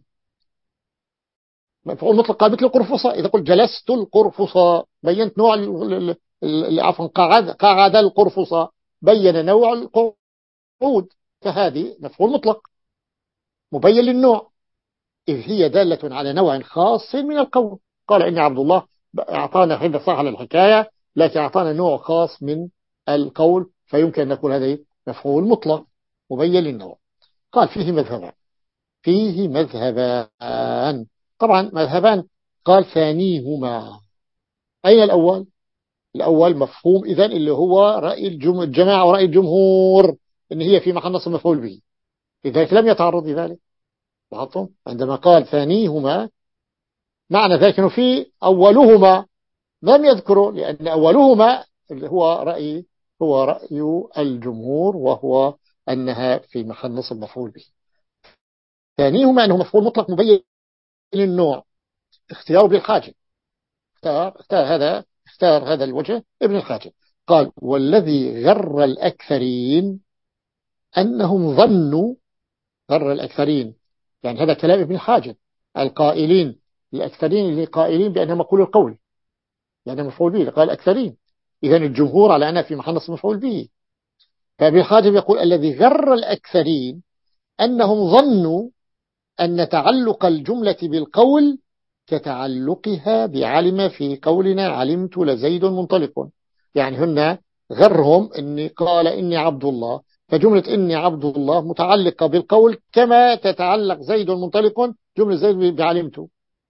[SPEAKER 1] مفعول مطلق قال مثل القرفصة، إذا قلت جلست القرفصة بينت نوع، عفوا قعد قعد القرفصة بين نوع القعود. فهذه مفعول مطلق مبين للنوع، إذ هي دالة على نوع خاص من القول. قال إني عبد الله أعطانا حين صح على الحكاية، لكن أعطانا نوع خاص من القول، فيمكن أن نقول هذا مفعول مطلق مبين للنوع. قال فيه مذهبان، فيه مذهبان طبعا مذهبان. قال ثانيهما. أين الأول؟ الأول مفهوم إذن اللي هو رأي الجماعة ورأي الجمهور إن هي في محل نصب مفعول به، لذلك لم يتعرض لذلك. لاحظتم عندما قال ثانيهما معنى ذلك أنه في أولهما لم يذكره، لأن أولهما اللي هو رأي هو رأي الجمهور، وهو أنها في محل نصب مفعول به. ثانيهما أنه مفعول مطلق مبين للنوع، اختياره بالحاجب، اختار, اختار هذا اختار هذا الوجه ابن الحاجب. قال والذي غر الأكثرين أنهم ظنوا، غر الأكثرين يعني هذا كلام ابن الحاجب، القائلين الأكثرين اللي قائلين بأنها مقول القول يعني مفعول به، قال الأكثرين، إذن الجمهور على أنها في محل نصب مفعول به. فابن الحاجب يقول الذي غر الأكثرين أنهم ظنوا أن تعلق الجملة بالقول كتعلقها بعلم في قولنا علمت لزيد منطلق. يعني هن غرهم أني قال إني عبد الله، فجملة إني عبد الله متعلقة بالقول كما تتعلق زيد منطلق جملة زيد بعلمت.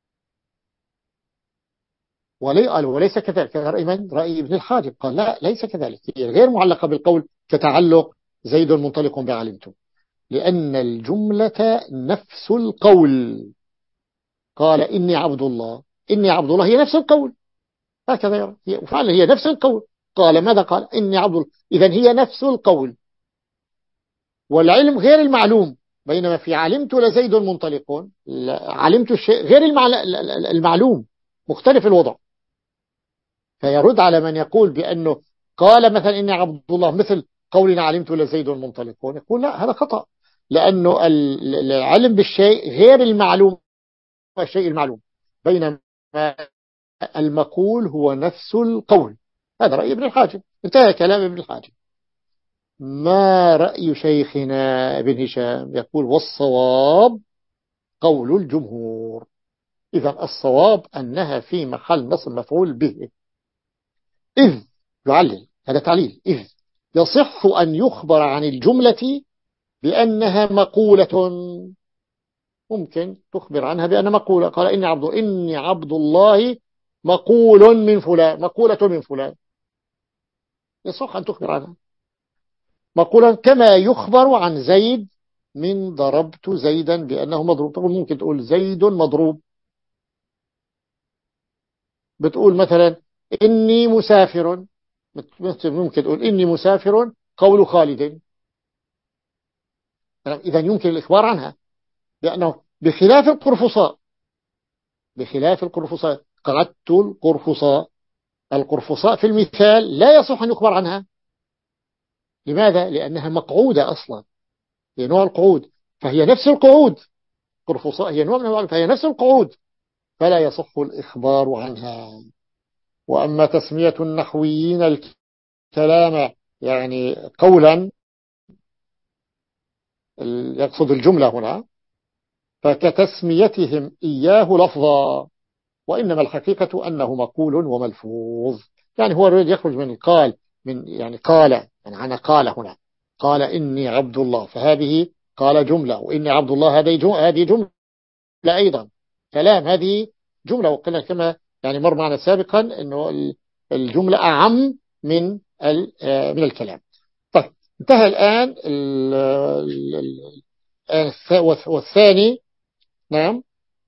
[SPEAKER 1] وليس كذلك رأي من؟ رأي ابن الحاجب، قال لا ليس كذلك، هي غير معلقة بالقول كتعلق زيد منطلق بعلمت، لأن الجملة نفس القول. قال إني عبد الله إني عبد الله هي نفس القول، هكذا يرى، هي وفعلا هي نفس القول. قال ماذا قال؟ إني عبد الله، إذن هي نفس القول. والعلم غير المعلوم، بينما في علمت لزيد منطلقون، علمت الشيء غير المعلوم، مختلف الوضع. فيرد على من يقول بأنه قال مثلا إني عبد الله مثل قولنا علمت لزيد منطلقون، يقول لا، هذا خطأ، لأنه العلم بالشيء غير المعلوم الشيء المعلوم، بينما المقول هو نفس القول. هذا رأي ابن الحاجب، انتهى كلام ابن الحاجب. ما رأي شيخنا ابن هشام؟ يقول والصواب قول الجمهور. إذا الصواب أنها في محل نصب مفعول به، إذ يعلل، هذا تعليل، إذ يصح أن يخبر عن الجملة بأنها مقولة، ممكن تخبر عنها بأنها مقولة. قال إني عبد إني عبد الله مقول من فلان، مقولة من فلان، يصح أن تخبر عنها مقولا، كما يخبر عن زيد من ضربت زيدا بأنه مضروب. طبعا ممكن تقول زيد مضروب، بتقول مثلا إني مسافر، ممكن تقول إني مسافر قول خالد. إذا يمكن الإخبار عنها، لأنه بخلاف القرفصاء، بخلاف القرفصاء قعدت القرفصاء، القرفصاء في المثال لا يصح أن يخبر عنها. لماذا؟ لأنها مقعودة أصلا، هي نوع القعود، فهي نفس القعود، قرفصاء هي نوع من القعود، فهي نفس القعود، فلا يصح الإخبار عنها. وأما تسمية النحويين الكلام يعني قولا، يقصد الجملة هنا، فكتسميتهم إياه لفظا، وإنما الحقيقة أنه مقول وملفوظ. يعني هو يريد يخرج من القال، من يعني قال، يعني أنا قال هنا، قال إني عبد الله، فهذه قال جملة، وإني عبد الله هذه جملة أيضا، كلام، هذه جملة. وقلنا كما يعني مر معنا سابقا أنه الجملة أعم من من الكلام. طيب انتهى الآن والثاني، نعم،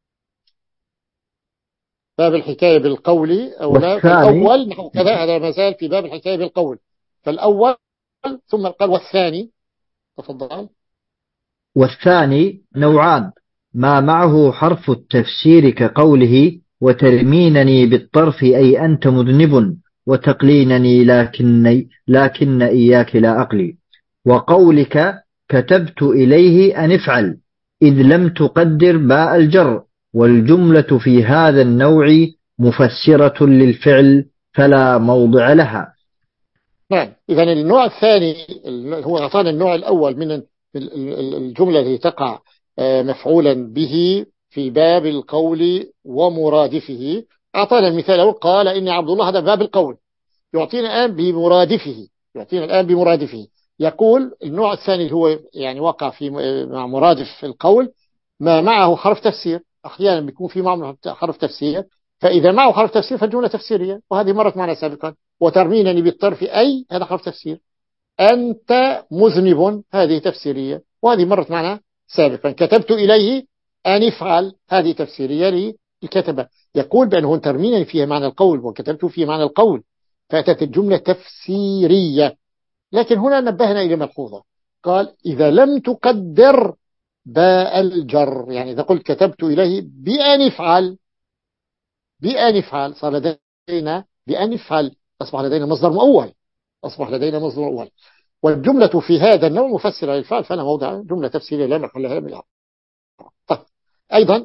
[SPEAKER 1] باب الحكاية بالقول أو لا. فالأول نحو كذا، هذا ما زال في باب الحكاية بالقول. فالأول ثم قال والثاني، تفضل.
[SPEAKER 2] والثاني نوعان: ما معه حرف التفسير كقوله وترمينني بالطرف أي أنت مذنب، وتقلينني لكن, لكن إياك لا أقلي، وقولك كتبت إليه أن افعل إذ لم تقدر باء الجر، والجملة في هذا النوع مفسرة للفعل فلا موضع لها.
[SPEAKER 1] نعم، إذا النوع الثاني هو أعطانا النوع الأول من الجملة التي تقع مفعولا به في باب القول ومرادفه. أعطانا المثال الأول، قال إني عبد الله، هذا باب القول، يعطينا الآن بمرادفه، يعطينا الآن بمرادفه. يقول النوع الثاني اللي هو يعني وقع في مع مرادف القول، ما معه حرف تفسير. أحيانا بيكون في معه حرف تفسير، فإذا معه حرف تفسير فالجملة تفسيرية، وهذه مرت معنا سابقا. وترمينني بالطرف أي، هذا حرف تفسير. أنت مذنب، هذه تفسيرية، وهذه مرت معنا سابقا. كتبت إليه أن يفعل، هذه تفسيرية للكتبة. يقول بأنه ترمينني فيها معنى القول وكتبت فيه معنى القول، فأتت الجملة تفسيرية. لكن هنا نبهنا إلى ملحوظة، قال إذا لم تقدر باء الجر، يعني إذا قلت كتبت إليه بأن يفعل، بأن يفعل، صار لدينا بأن يفعل، أصبح لدينا مصدر مؤول، أصبح لدينا مصدر مؤول. والجملة في هذا النوع مفسرة للفعل فلا موضع، جملة تفسيرية لا محل لها من الإعراب. طيب أيضا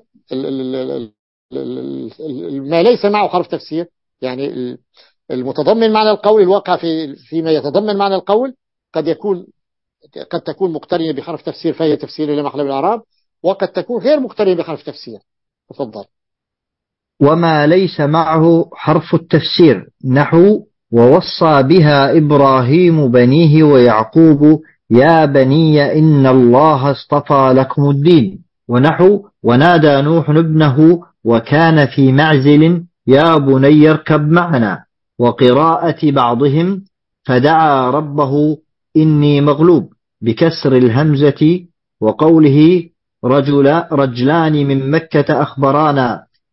[SPEAKER 1] ما ليس معه حرف تفسير، يعني المتضمن معنى القول، الواقع في فيما يتضمن معنى القول، قد يكون قد تكون مقترنة بحرف تفسير فهي تفسير لا محل من الإعراب، وقد تكون غير مقترنة بحرف تفسير. تفضل.
[SPEAKER 2] وما ليس معه حرف التفسير نحو ووصى بها إبراهيم بنيه ويعقوب يا بني إن الله اصطفى لكم الدين، ونحو ونادى نوح ابنه وكان في معزل يا بني اركب معنا، وقراءة بعضهم فدعا ربه إني مغلوب بكسر الهمزة، وقوله رجل رجلان من مكة أخبرانا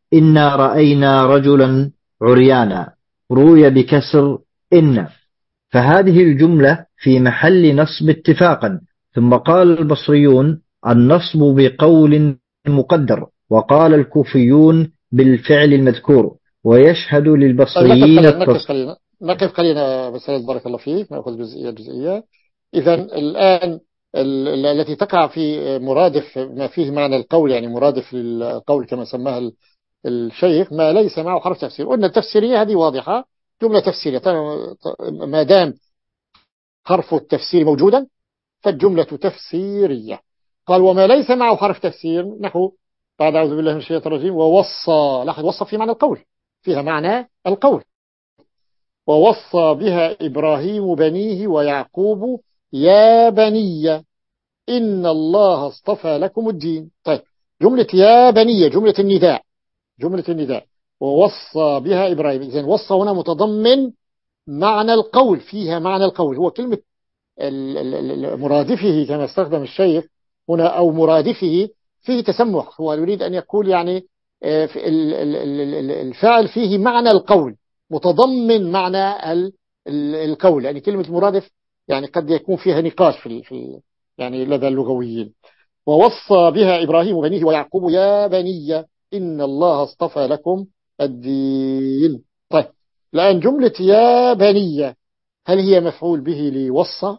[SPEAKER 2] إنا رأينا رجلا عريانا، روي بكسر إن، فهذه الجملة في محل نصب اتفاقا. ثم قال البصريون النصب بقول مقدر، وقال الكوفيون بالفعل المذكور، ويشهد
[SPEAKER 1] طيب نقف
[SPEAKER 2] للبصريين
[SPEAKER 1] خلينا نقف
[SPEAKER 2] التص...
[SPEAKER 1] خلينا نقف خلينا بس بارك الله فيك، نأخذ جزئية جزئية. إذا الآن ال- ال- التي تقع في مرادف ما فيه معنى القول، يعني مرادف للقول كما سماها ال- الشيخ، ما ليس معه حرف تفسير. قلنا التفسيرية هذه واضحة، جملة تفسيرية طبعاً، ما دام حرف التفسير موجودا فالجملة تفسيرية. قال وما ليس معه حرف تفسير نحو بعد أعوذ بالله من الشيطان الرجيم ووصى، لاحظ وصى في معنى القول، فيها معنى القول. ووصى بها إبراهيم بنيه ويعقوب يا بني إن الله اصطفى لكم الدين. طيب جملة يا بني جملة النداء، جملة النداء ووصى بها إبراهيم، إذن وصى هنا متضمن معنى القول، فيها معنى القول. هو كلمة ال- ال- ال- مرادفه كما استخدم الشيخ هنا أو مرادفه فيه تسمح، هو يريد أن يقول يعني آه، في ال- ال- ال- ال- الفعل فيه معنى القول متضمن معنى ال- ال- القول، يعني كلمة مرادف يعني قد يكون فيها نقاش في ال- في ال- يعني لدى اللغويين. ووصى بها إبراهيم بنيه ويعقوب يا بني إن الله اصطفى لكم الدين. طيب الآن جملة يا بني هل هي مفعول به لوصى؟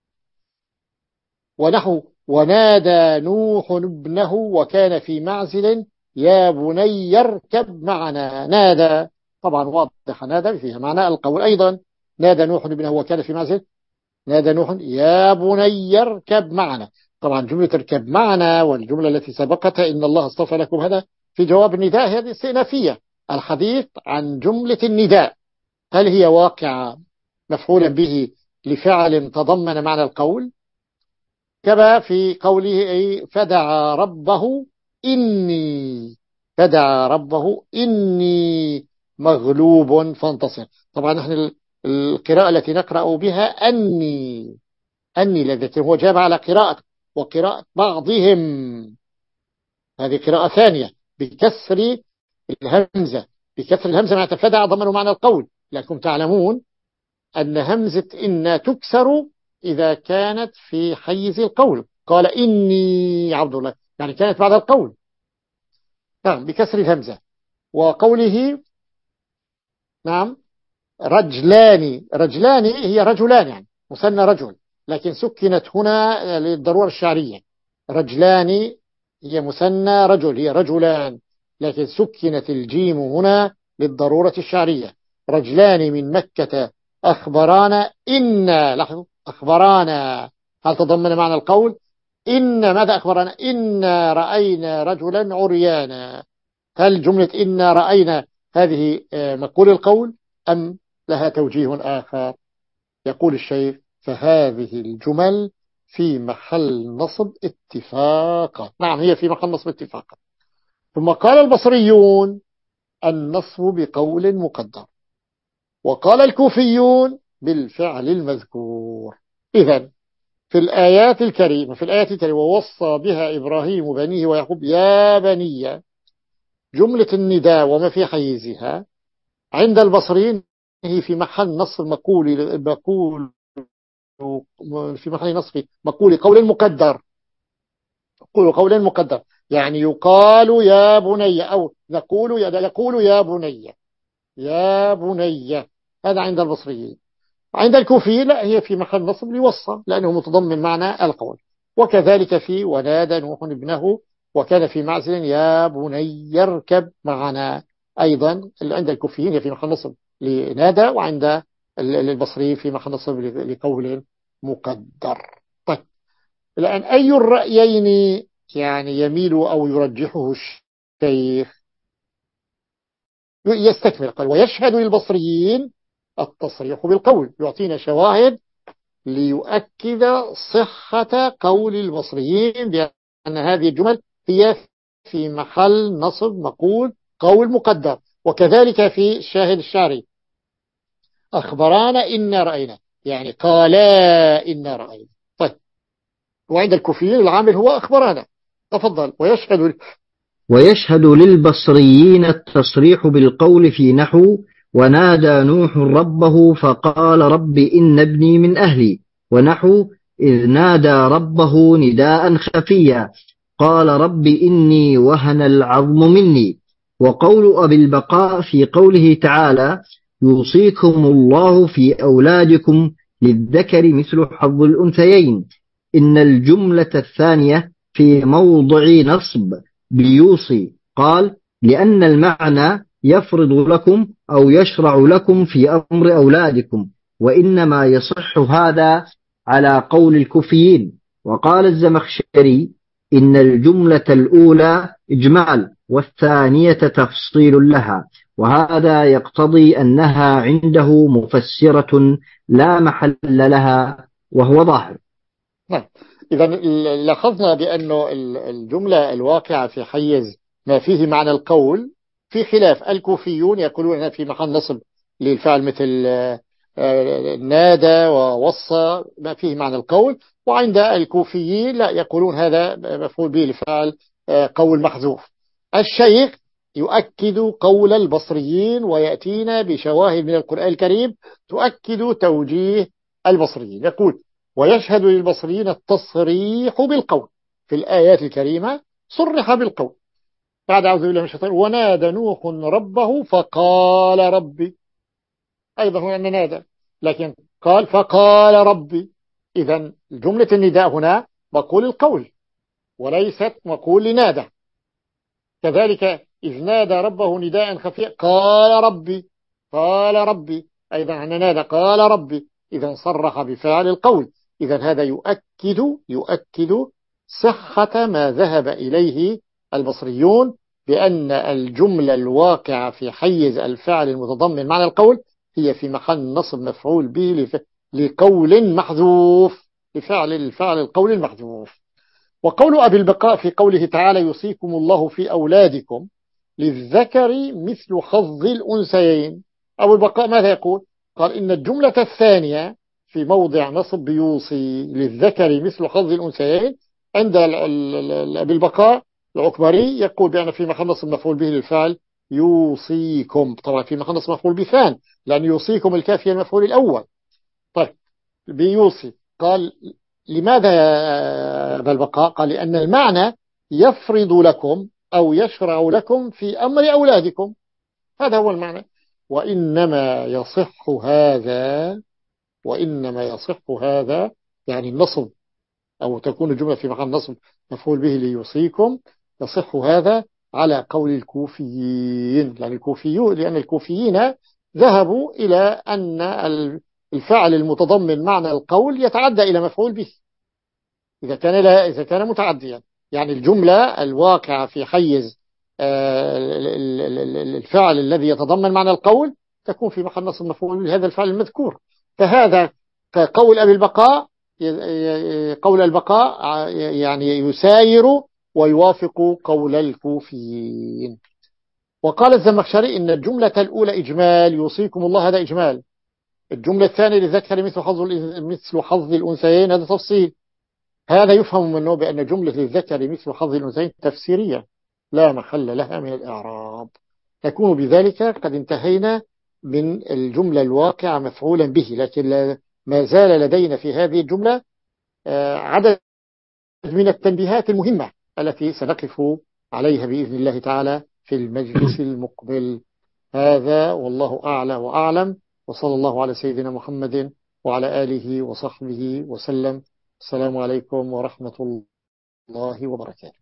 [SPEAKER 1] ونحو ونادى نوح ابنه وكان في معزل يا بني اركب معنا. نادى طبعا واضح، نادى فيها معنى القول أيضا. نادى نوح ابنه وكان في معزل، نادى نوح يا بني اركب معنا. طبعا جملة اركب معنا والجملة التي سبقتها إن الله اصطفى لكم هذا في جواب النداء هذه استئنافية. الحديث عن جملة النداء هل هي واقعة مفعولا به لفعل تضمن معنى القول، كما في قوله أي فدعا ربه إني فدعا ربه إني مغلوب فانتصر. طبعا نحن ال- القراءة التي نقرأ بها أني أني لذلك هو جاب على قراءة وقراءة بعضهم، هذه قراءة ثانية بكسر الهمزة، بكسر الهمزة مع فدعا ضمنوا معنى القول. لكم تعلمون أن همزة إن تكسر إذا كانت في حيز القول، قال إني عبد الله يعني كانت بعد القول، نعم بكسر الهمزة. وقوله نعم رجلان، رجلان هي رجلان يعني مثنى رجل، لكن سكنت هنا للضرورة الشعرية. رجلان هي مثنى رجل هي رجلان، لكن سكنت الجيم هنا للضرورة الشعرية. رجلان من مكة أخبرانا إن، لاحظوا أخبرانا هل تضمن معنى القول؟ إن ماذا أخبرانا؟ إن رأينا رجلا عريانا. هل جملة إن رأينا هذه آه، مقول القول أم لها توجيه آخر؟ يقول الشيخ فهذه الجمل في محل نصب اتفاقا. نعم هي في محل نصب اتفاقا. ثم قال البصريون النصب بقول مقدر، وقال الكوفيون بالفعل المذكور. إذن في الآيات الكريمة في الآيات الكريمة ووصى بها إبراهيم بنيه ويعقوب يا بني، جملة النداء وما في حيزها عند البصريين هي في محل نصب مقول مقول في محل نصب مقول قول مقدر، قول قول مقدر يعني يقال يا بني أو نقول يا يقول يا بني يا بني. هذا عند البصريين. عند الكوفيين لا هي في محل نصب لوصى لأنه متضمن معنى القول. وكذلك في ونادى نوح ابنه وكان في معزل يا بني اركب معنا، أيضا عند الكوفيين هي في محل نصب لنادى، وعند البصريين في محل نصب لقول مقدر. طيب الآن أي الرأيين يعني يميل أو يرجحه الشيخ؟ يستكمل قال ويشهد للبصريين التصريح بالقول، يعطينا شواهد ليؤكد صحة قول البصريين بأن هذه الجمل هي في محل نصب مقول قول مقدر. وكذلك في الشاهد الشعري أخبرانا إن رأينا يعني قالا إن رأينا. طيب وعند الكوفيين العامل هو أخبرانا. تفضل ويشهد
[SPEAKER 2] ويشهد للبصريين التصريح بالقول في نحو ونادى نوح ربه فقال رب إن ابني من أهلي، ونحو إذ نادى ربه نداء خفيا قال رب إني وهن العظم مني. وقول أبي البقاء في قوله تعالى يوصيكم الله في أولادكم للذكر مثل حظ الأنثيين، إن الجملة الثانية في موضع نصب بيوصي، قال لأن المعنى يفرض لكم أو يشرع لكم في أمر أولادكم، وإنما يصح هذا على قول الكوفيين. وقال الزمخشري إن الجملة الأولى إجمال والثانية تفصيل لها، وهذا يقتضي أنها عنده مفسرة لا محل لها وهو ظاهر.
[SPEAKER 1] نعم. إذا لاحظنا بأن الجملة الواقعة في حيز ما فيه معنى القول في خلاف. الكوفيون يقولون في محل نصب للفعل مثل نادى ووصى ما فيه معنى القول، وعند الكوفيين لا، يقولون هذا مفعول به لفعل قول محذوف. الشيخ يؤكد قول البصريين ويأتينا بشواهد من القرآن الكريم تؤكد توجيه البصريين. يقول ويشهد للبصريين التصريح بالقول، في الآيات الكريمة صرح بالقول. بعد أعوذ بالله من الشيطان ونادى نوح ربه فقال ربي، أيضا هو أن نادى، لكن قال فقال ربي. إذن جملة النداء هنا مقول القول وليست مقول لنادى. كذلك إذ نادى ربه نداء خفيا قال ربي، قال ربي أيضا أن نادى قال ربي، إذن صرح بفعل القول. إذن هذا يؤكد يؤكد صحة ما ذهب إليه البصريون بأن الجملة الواقعة في حيز الفعل المتضمن معنى القول هي في محل نصب مفعول به لقول محذوف، لفعل الفعل القول المحذوف. وقول أبي البقاء في قوله تعالى يوصيكم الله في أولادكم للذكر مثل حظ الأنثيين، أبو البقاء ماذا يقول؟ قال إن الجملة الثانية في موضع نصب بيوصي للذكر مثل حظ الأنثيين عند أبي البقاء العكبري يقول بأن في محل نصب مفعول به للفعل يوصيكم، طبعا في محل نصب مفعول بثان لأن يوصيكم الكافية المفعول الأول. طيب بيوصي، قال لماذا يا أبا البقاء؟ قال لأن المعنى يفرض لكم أو يشرع لكم في أمر أولادكم، هذا هو المعنى. وإنما يصح هذا وإنما يصح هذا يعني النصب أو تكون الجملة في محل نصب مفعول به ليوصيكم، يصح هذا على قول الكوفيين، لأن الكوفيون لأن الكوفيين ذهبوا إلى أن الفعل المتضمن معنى القول يتعدى إلى مفعول به إذا كان لا إذا كان متعديا. يعني الجملة الواقعة في حيز الفعل الذي يتضمن معنى القول تكون في محل نصب مفعول به هذا الفعل المذكور. فهذا قول أبي البقاء قول البقاء يعني يساير ويوافق قول الكوفيين. وقال الزمخشري إن الجملة الأولى إجمال يوصيكم الله، هذا إجمال. الجملة الثانية للذكر مثل حظ مثل حظ الأنثيين، هذا تفصيل. هذا يفهم منه بأن جملة للذكر مثل حظ الأنثيين تفسيرية لا محل لها من الإعراب. نكون بذلك قد انتهينا من الجملة الواقعة مفعولا به، لكن ما زال لدينا في هذه الجملة عدد من التنبيهات المهمة التي سنقف عليها بإذن الله تعالى في المجلس المقبل. هذا والله أعلى وأعلم، وصلى الله على سيدنا محمد وعلى آله وصحبه وسلم. السلام عليكم ورحمة الله وبركاته.